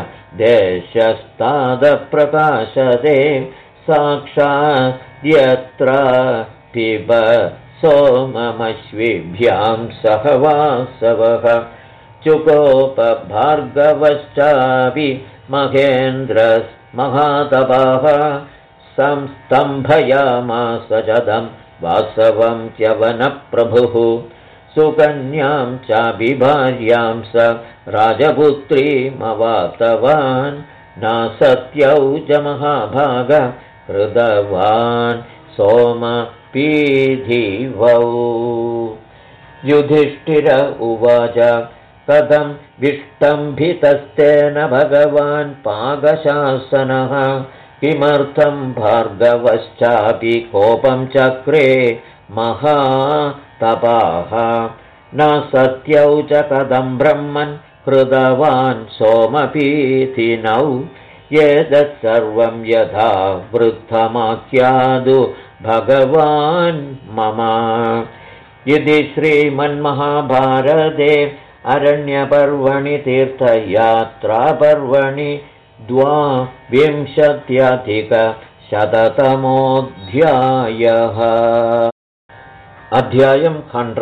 देशस्तादप्रकाशते साक्षाद्यत्र पिब सोममश्विभ्यां सह वासवः चुकोपभार्गवश्चापि महेन्द्रस्तथैव महातपाः संस्तम्भयामास चदं वासवं च्यवनप्रभुः सुकन्यां चाभिभार्यां स राजपुत्रीमवाप्तवान् नासत्यौजमहाभाग कृतवान् सोमपीधिवौ युधिष्ठिर उवाच कथं विष्टम्भितस्तेन भगवान् पाकशासनः किमर्थं भार्गवश्चापि कोपं चक्रे महातपाः न सत्यौ च कथं ब्रह्मन् कृतवान् सोमपीथिनौ एतत्सर्वं यथा वृद्धमाख्यादु भगवान् मम इति श्रीमन्महाभारते अरण्यपर्वणि तीर्थयात्रापर्वणि 22अधिकशततमोऽध्यायः अध्यायं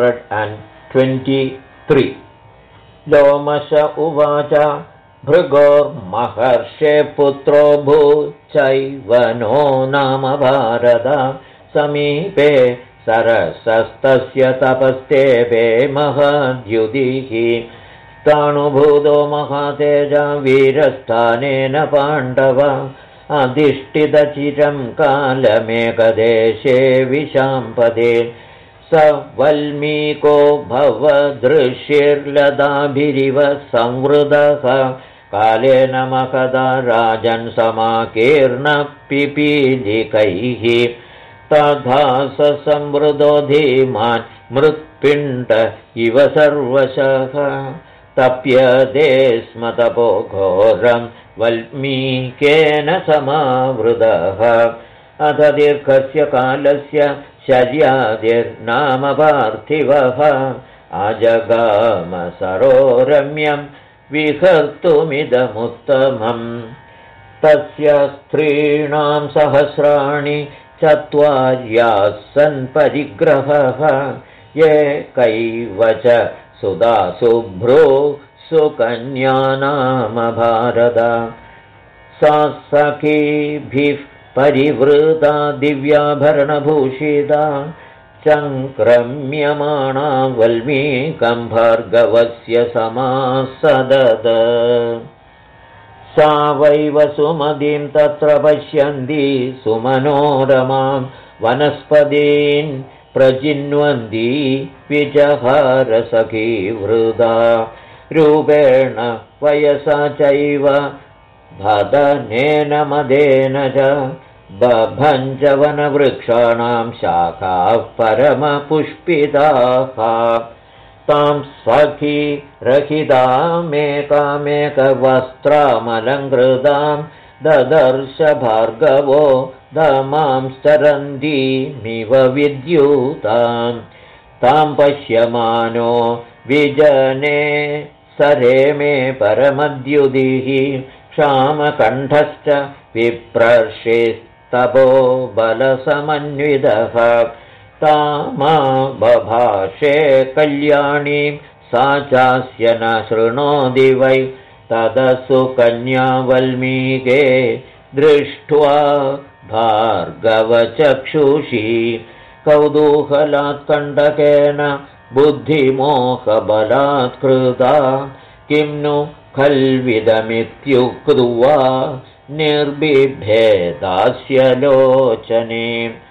123 लोमश उवाच भृगोर्महर्षे पुत्रो भूचैवनो नाम भारत समीपे सरसस्तस्य तपस्तेपे महद्युतिः स्थाणुभूतो महातेजा वीरस्थानेन पाण्डव अधिष्ठितचिरं कालमेकदेशे विशाम्पदे स वल्मीको भवदृशिर्लताभिरिव संवृतः कालेन महदा राजन् समाकीर्णपिपीलिकैः तथा स संवृतो धीमान् मृत्पिण्ड इव सर्वशः तप्यते स्म तपो घोरं वल्मीकेन समावृतः अथ दीर्घस्य कालस्य शर्यादिर्नाम पार्थिवः अजगाम सरोरम्यं विहर्तुमिदमुत्तमम् तस्य स्त्रीणां सहस्राणि चत्वार्यास्सन् परिग्रहः एकैव च सुधा शुभ्रो सुकन्या नाम भारत सा सखीभिः परिवृता दिव्याभरणभूषिता चङ्क्रम्यमाणा वल्मीकं भार्गवस्य समासदद सा वै वसुमतीं तत्र पश्यन्ती सुमनोरमां वनस्पतीन् प्रजिन्वन्ती विजहारसखीवृदा रूपेण वयसा चैव भदनेन मदेन च बभञ्जवनवृक्षाणां शाखाः परमपुष्पिताः तां सखी रहितामेकामेकवस्त्रामलङ्कृतां ददर्श भार्गवो दमां चरन्तीमिव विद्युतां तां पश्यमानो विजने सरेमे परमद्युतिः क्षामकण्ठश्च विप्रर्षिस्तपो बलसमन्वितः तामा बभाषे कल्याणीं सा चास्य न शृणोति वै तदसु कन्या वल्मीके दृष्ट्वा भार्गवचक्षुषी कौतूहलात्कण्टकेन बुद्धिमोहबलात्कृता किं नु खल्विदमित्युक्त्वा निर्बिभेदास्य लोचने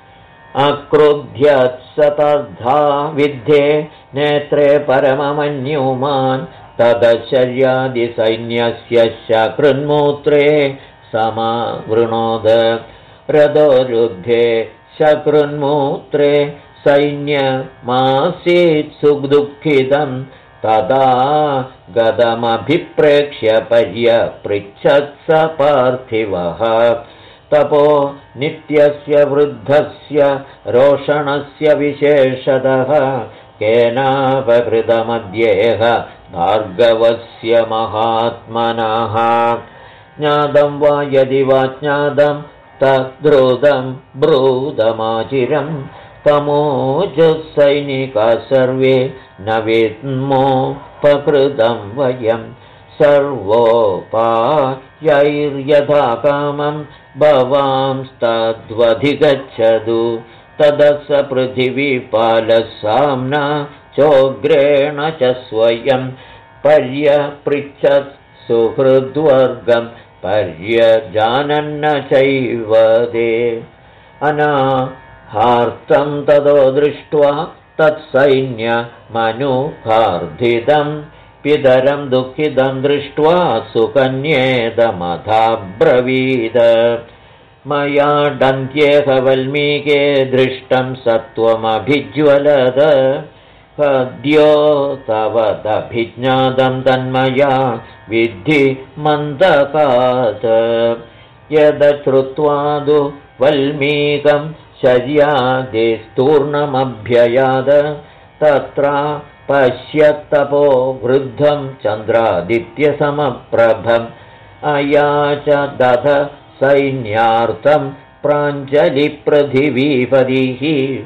अक्रुध्यत्सतद्धा विद्धे नेत्रे परममन्युमान् तदशर्यादिसैन्यस्य शकृन्मूत्रे समावृणोद रदोरुद्धे शकृन्मूत्रे सैन्यमासीत् सुदुःखितं तदा गदमभिप्रेक्ष्य पर्यपृच्छत्स पार्थिवः तपो नित्यस्य वृद्धस्य रोषणस्य विशेषतः केनापकृतमद्येह भार्गवस्य महात्मनः ज्ञातं वा यदि वा ज्ञातं तद्रुतं ब्रूदमाचिरं तमोजसैनिकाः सर्वे न विद्मोपकृतं वयं सर्वोपायैर्यथा कामं भवांस्तद्वधिगच्छतु ततः स पृथिवीपालः साम्ना चोग्रेण च स्वयं पर्यपृच्छत् सुहृद्वर्गं पर्यजानन्न चैव ते अनाहार्तं ततो दृष्ट्वा तत्सैन्यमनुहार्धितं पितरं दुःखितं दृष्ट्वा सुकन्येदमथाब्रवीद मया दन्त्येह वल्मीके दृष्टं सत्वमभिज्वलद हद्यो तव तभिज्ञातं तन्मया विद्धि मन्दकात् यदश्रुत्वादु वल्मीकं शर्यादिस्तूर्णमभ्ययाद तत्र पश्यत्तपो वृद्धं चन्द्रादित्यसमप्रभम् अयाच दध सैन्यार्थं प्राञ्जलिपृथिवीपतिः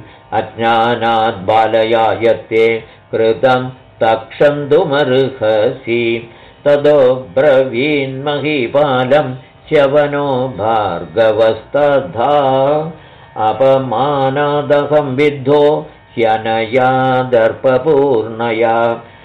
अज्ञानाद्बालयायत्ते कृतं तक्षन्तुमर्हसि ततो ब्रवीन्महीपालं च्यवनो भार्गवस्तथा अपमानादहं विद्धो ह्यनया दर्पपूर्णया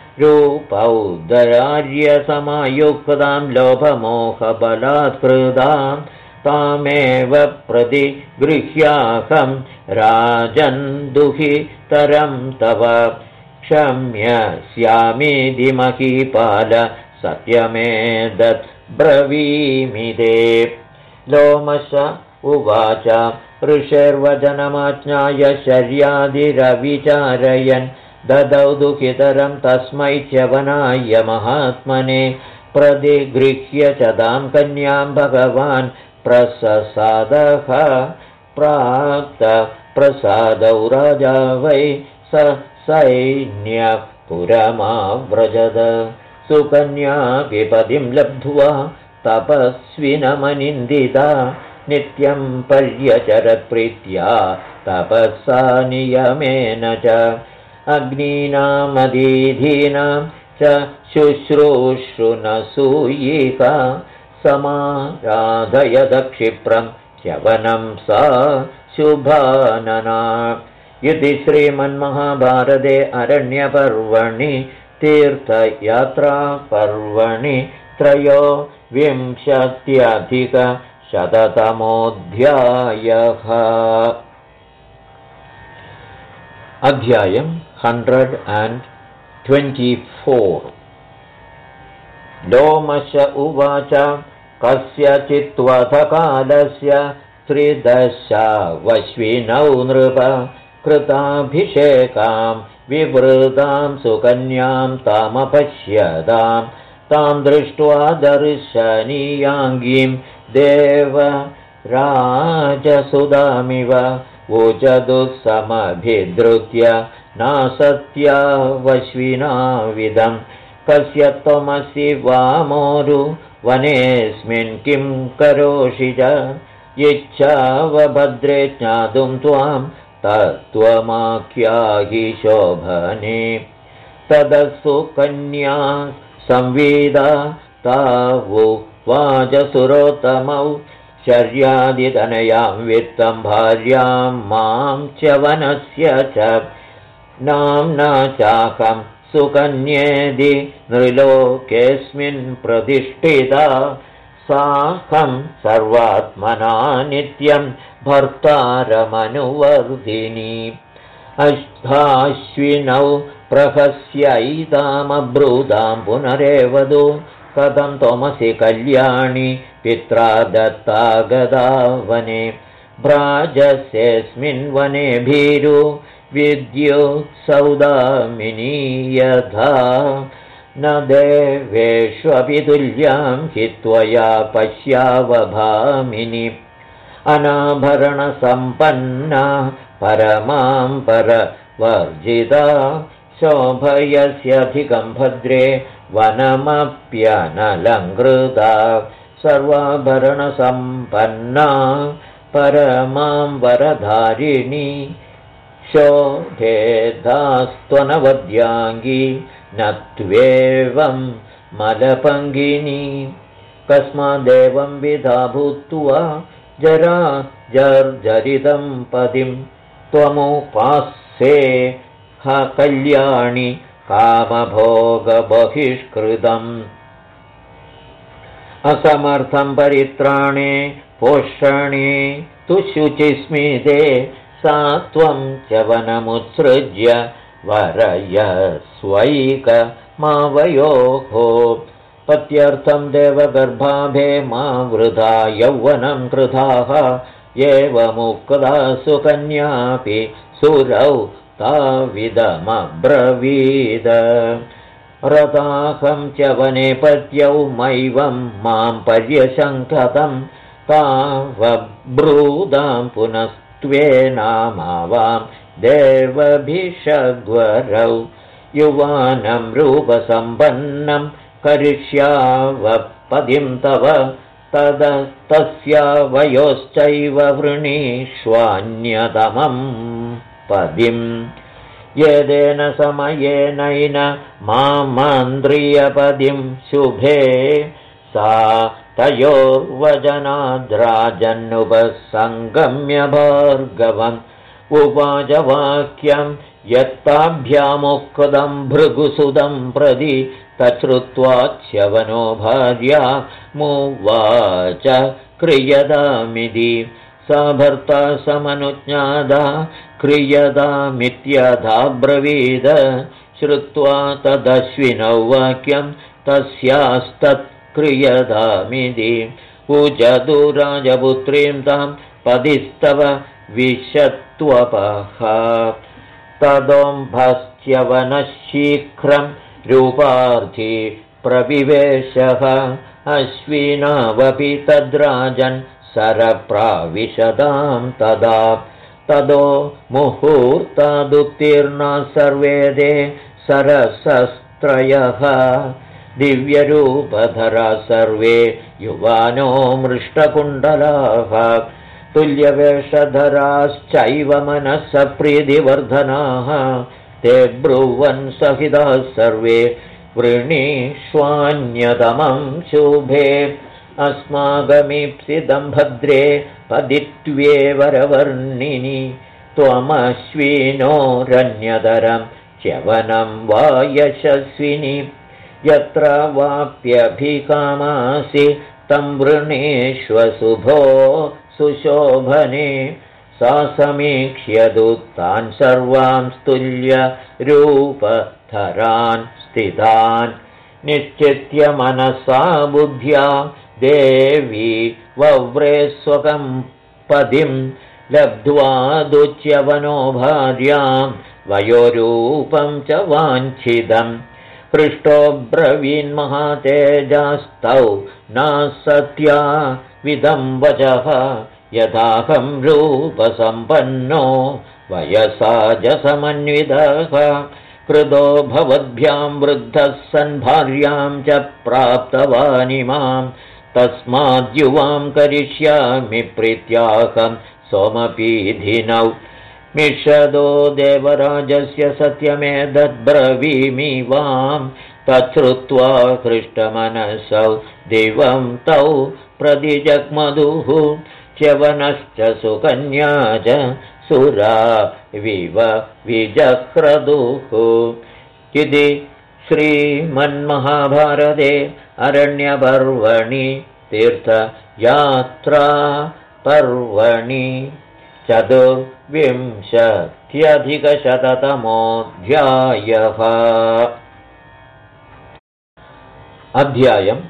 रूपौदार्यसमयुक्तां लोभमोहबलात्कृतां तामेव प्रतिगृह्याहं राजन् दुहितरं तव क्षम्यस्यामीति महीपाल सत्यमेतत् ब्रवीमि ते लोमश उवाच ऋषिर्वचनमाज्ञाय शर्यादिरविचारयन् ददौ दुःखितरं तस्मै च्यवनाय महात्मने प्रतिगृह्य च तां कन्यां भगवान् प्रससादः प्राप्त प्रसादौ राजा वै स सैन्यपुरमाव्रजत सुकन्यापतिं लब्ध्वा तपस्विनमनिन्दिता नित्यं पर्यचरत्प्रीत्या तपसा नियमेन च अग्नीनामदीधीनां च शुश्रूषुनसूयिका समाराधयदक्षिप्रं च्यवनं सा शुभानना इति श्रीमन्महाभारते अरण्यपर्वणि तीर्थयात्रापर्वणि 23अधिकशततमोऽध्यायः अध्यायं 124 लोमश उवाच कस्यचित्त्वथकालस्य त्रिदशावश्विनौ नृप कृताभिषेकां विवृतां सुकन्यां तामपश्यतां तां दृष्ट्वा दर्शनीयाङ्गीं देवराजसुधामिव ऊचदुःसमभिधृत्य नासत्यावश्विनाविदं कस्य त्वमसि वामोरु वनेऽस्मिन् किं करोषि च इच्छावभद्रे ज्ञातुं त्वां तत्त्वमाख्याहि शोभने तदसु कन्या संविदा तावुवाचसुरोत्तमौ शर्यादितनयां वित्तं भार्यां मां च्यवनस्य च नाम्ना चाहं सुकन्येदि नृलोकेऽस्मिन् प्रतिष्ठिता साहं सर्वात्मना नित्यं भर्तारमनुवर्धिनी अष्टाश्विनौ प्रहस्यैतामब्रूदां पुनरेवदु कथं त्वमसि कल्याणि पित्रा दत्ता गदा वने भ्राजस्येऽस्मिन् वने भीरु विद्युत्सौदामिनी यथा न देवेष्वपि तुल्यां हि त्वया पश्यावभामिनि अनाभरणसम्पन्ना परमां परवर्जिता शोभयस्यधिकं भद्रे वनमप्यनलङ्कृता सर्वाभरणसम्पन्ना परमां वरधारिणी शोभेदास्त्वनवद्याङ्गी न त्वेवं मलपङ्गिनी कस्मादेवं विधा भूत्वा जरा जर्जरितं पदिं त्वमुपास्ये ह कल्याणि कामभोगबहिष्कृतम् असमर्थं परित्राणे पोषणे तु शुचिस्मिते सा त्वं च वनमुत्सृज्य वरयस्वैकमावयोः पत्यर्थं देवगर्भाभे मा वृथा यौवनं कृताः एवमुक्ता सुकन्यापि सुरौ ताविदमब्रवीद रताहं च वने पत्यौ मैवं मां पर्यशङ्कतं तावब्रूदां पुनस्त्वेनामावां देवभिषग्वरौ युवानं रूपसम्पन्नं करिष्यावपदिं तव तदस्तस्या वयोश्चैव वृणीष्वान्यतमं पदिम् येदेन समयेनैन मामन्द्रियपदिं शुभे सा तयोर्वचनाद्राजन्नुपसङ्गम्य भार्गवम् उवाचवाक्यं यत्ताभ्यामुक्तं भृगुसुदं प्रति तच्छ्रुत्वा च्यवनो भार्या मुवाच क्रियतामिति सा भर्ता समनुज्ञाता क्रियतामित्यथाब्रवीद श्रुत्वा तदश्विनौ वाक्यं तस्यास्तत्क्रियतामिति पूजतु राजपुत्रीं तां पदिस्तव विशत्वपः तदोम्भश्च्यवनः शीघ्रं रूपार्थी प्रविवेशः अश्विनावपि तद्राजन् सरप्राविशतां तदा तदो मुहूर्तादुत्तीर्णा सर्वे ते सरसस्त्रयः दिव्यरूपधरा सर्वे युवानो मृष्टकुण्डलाः तुल्यवेषधराश्चैव मनः प्रीतिवर्धनाः ते ब्रुवन् सहिताः सर्वे वृणीष्वान्यतमं शुभे अस्माकमीप्सितं भद्रे पदित्वेवरवर्णिनि त्वमश्विनोरन्यतरं च्यवनं वा यशस्विनि यत्र वाप्यभिकामासि तं वृणीष्वशुभो सुशोभने सा समीक्ष्यतु तान् सर्वां स्तुल्यरूपधरान् स्थितान् निश्चित्य मनसा बुद्ध्या देवी वव्रे स्वकं पदिं लब्ध्वा दुच्यवनो भार्यां वयोरूपं च वाञ्छितम् पृष्टो ब्रवीन्महातेजस्तौ नासत्या विदं वचः यथाहं रूपसम्पन्नो वयसा च समन्वितः कृतो भवद्भ्यां वृद्धः सन् भार्यां च प्राप्तवानिमां तस्माद्युवां करिष्यामि प्रीत्याहं सोमपीधिनौ मिषदो देवराजस्य सत्यमेतद्ब्रवीमि वां तच्छ्रुत्वा हृष्टमनसौ दिवं तौ प्रतिजग्मधुः च्यवनश्च सुकन्या च सुरा विजह्रदुः इति श्रीमन्महाभारते अरण्यपर्वणि तीर्थयात्रापर्वणि 24,000-अधिकशततमोऽध्यायः अध्यायम्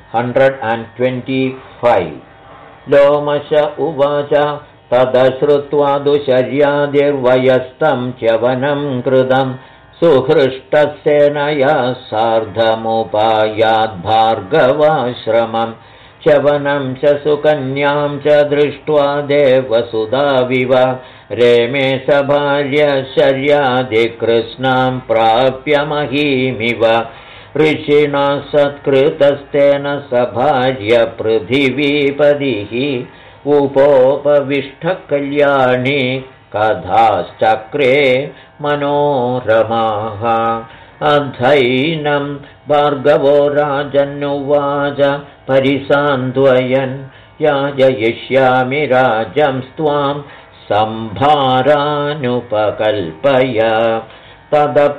125 लोमश उवाच तदश्रुत्वा दुशर्यादिर्वयस्तं च्यवनं कृतं सुहृष्टसेनया सार्धमुपायाद्भार्गवाश्रमं च्यवनं च सुकन्यां च दृष्ट्वा देवसुधाविव रेमे सभार्य शर्यादिकृष्णां प्राप्य महीमिव ऋषिणा सत्कृतस्तेन सभार्य पृथिवीपदिः उपोपविष्टकल्याणी कथाश्चक्रे मनोरमाः अधैनं भार्गवो राजन्नुवाच परिसान्त्वयन् याजयिष्यामि राजंस्त्वां सम्भारानुपकल्पय ततः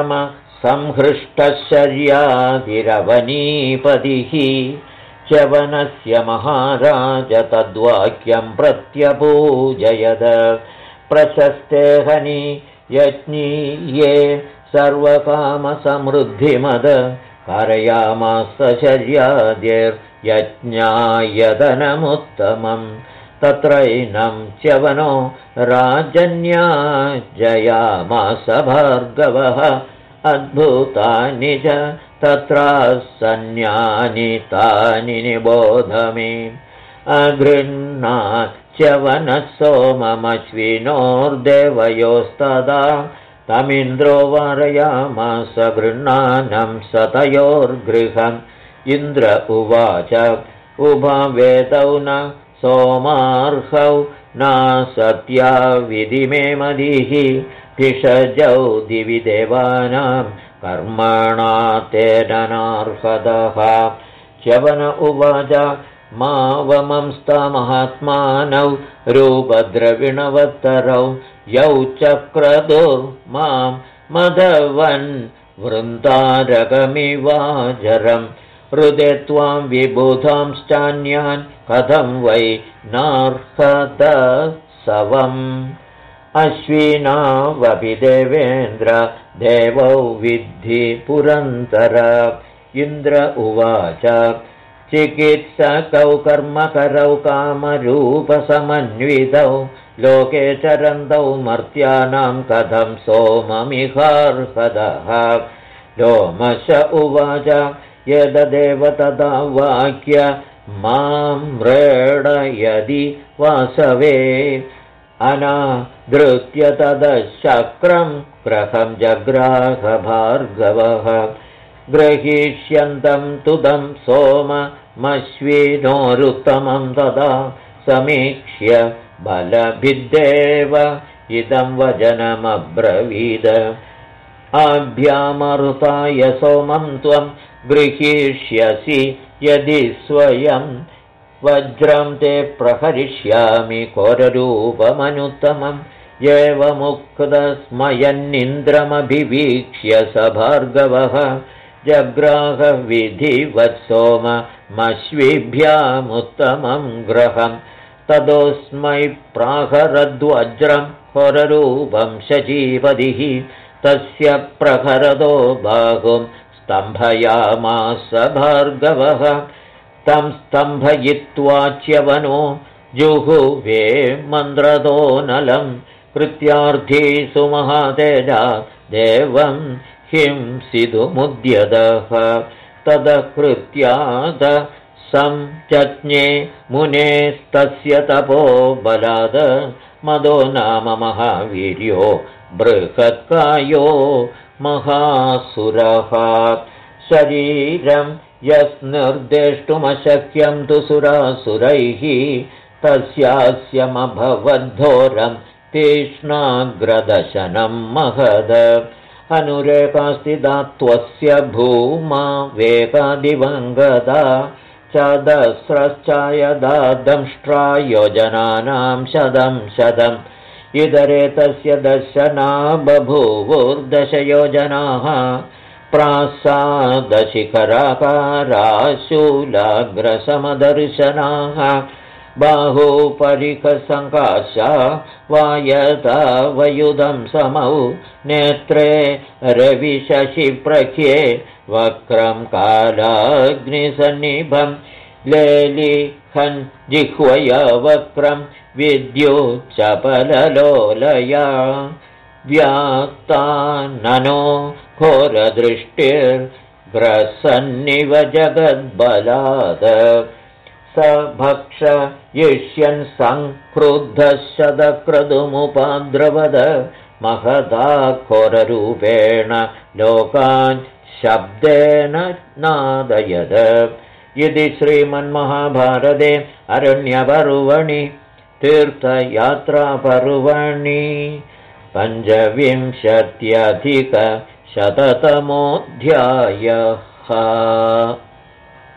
परमसंहृष्टशर्यादिरवनीपतिः च्यवनस्य महाराज तद्वाक्यं प्रत्यपूजयद प्रशस्ते हनि यज्ञीये सर्वकामसमृद्धिमद कारयामास शर्यादिर्यज्ञायतनमुत्तमम् तत्रैनं च्यवनो राजन्याजयामास भार्गवः अद्भुतानि च तत्रासन्यानि तानि निबोध मे अगृह्णा च्यवनः सोममश्विनोर्देवयोस्तदा तमिन्द्रो वारयामास गृह्णानं सतयोर्गृहम् इन्द्र उवाच उभावेदौ न सोमार्हौ नासत्या विधिमे मदिः भिषजौ दिवि देवानां कर्मणा तेन नार्हतः च्यवन उवाच मावमंस्तमहात्मानौ रूपद्रविणवत्तरौ यौ चक्रदुर्मां मदवन् वृन्तारकमिवाजरम् हृदे त्वां विबुधांश्चान्यान् कथं वै नार्हत सवम् अश्विनावपि देवेन्द्र देवौ विद्धि पुरन्दर इन्द्र उवाच चिकित्सकौ कर्मकरौ कामरूपसमन्वितौ लोके चरन्तौ मर्त्यानां कथं सोममिहार्हतः लोमश उवाच यदेव तदा वाक्य मां म्रेडयदि वासवे अनादृत्य तदशक्रं ग्रहं जग्राह भार्गवः ग्रहीष्यन्तं तुदं सोममश्विनोरुत्तमं तदा समीक्ष्य बलभिद्देव इदं वचनमब्रवीद आभ्यामरुताय सोमं त्वं गृहीष्यसि यदि स्वयं वज्रं ते प्रहरिष्यामि कोररूपमनुत्तमम् एवमुक्तस्मयन्निन्द्रमभिवीक्ष्य स भार्गवः जग्राहविधिवत्सोममश्विभ्यामुत्तमं ग्रहम् तदोऽस्मै प्राहरद्वज्रं कोररूपं शचीपतिः तस्य प्रहरदो बाहुं स्तम्भयामास भार्गवः तं स्तम्भयित्वा च्यवनो जुहुवे मन्द्रदो नलं कृत्यार्थी सुमहातेजा देवं हिंसितुमुद्यतः तदकृत्याद संचज्ञे मुनेस्तस्य तपो बलाद मदो नाम महावीर्यो बृहत्कायो महासुरः शरीरं यस्निर्देष्टुमशक्यं तु सुरासुरैः तस्यास्यमभवद्धोरं तीक्ष्णाग्रदशनं महद अनुरेकास्तिदा त्वस्य भूमा वेकादिवङ्गदा चदस्रश्चायदा दंष्ट्रायोजनानां शतं शतम् इतरे तस्य दशना बभूवुर्दशयोजनाः प्रासादशिखराकाराशूलाग्रसमदर्शनाः बाहुपरिखसङ्काशा वायता वयुधं समौ नेत्रे रविशशिप्रख्ये वक्रं कालाग्निसन्निभं लेलिखन् जिह्वया वक्रं विद्युच्चपललोलया व्याक्ताननो घोरदृष्टिर्ग्रसन्निव जगद्बलाद स भक्षयिष्यन् सङ्क्रुद्धः शतक्रतुमुपद्रवद महदा घोररूपेण लोकान् शब्देन नादयद इति श्रीमन्महाभारते अरण्यपर्वणि तीर्थयात्रापर्वणि 25 शततमोऽध्यायः।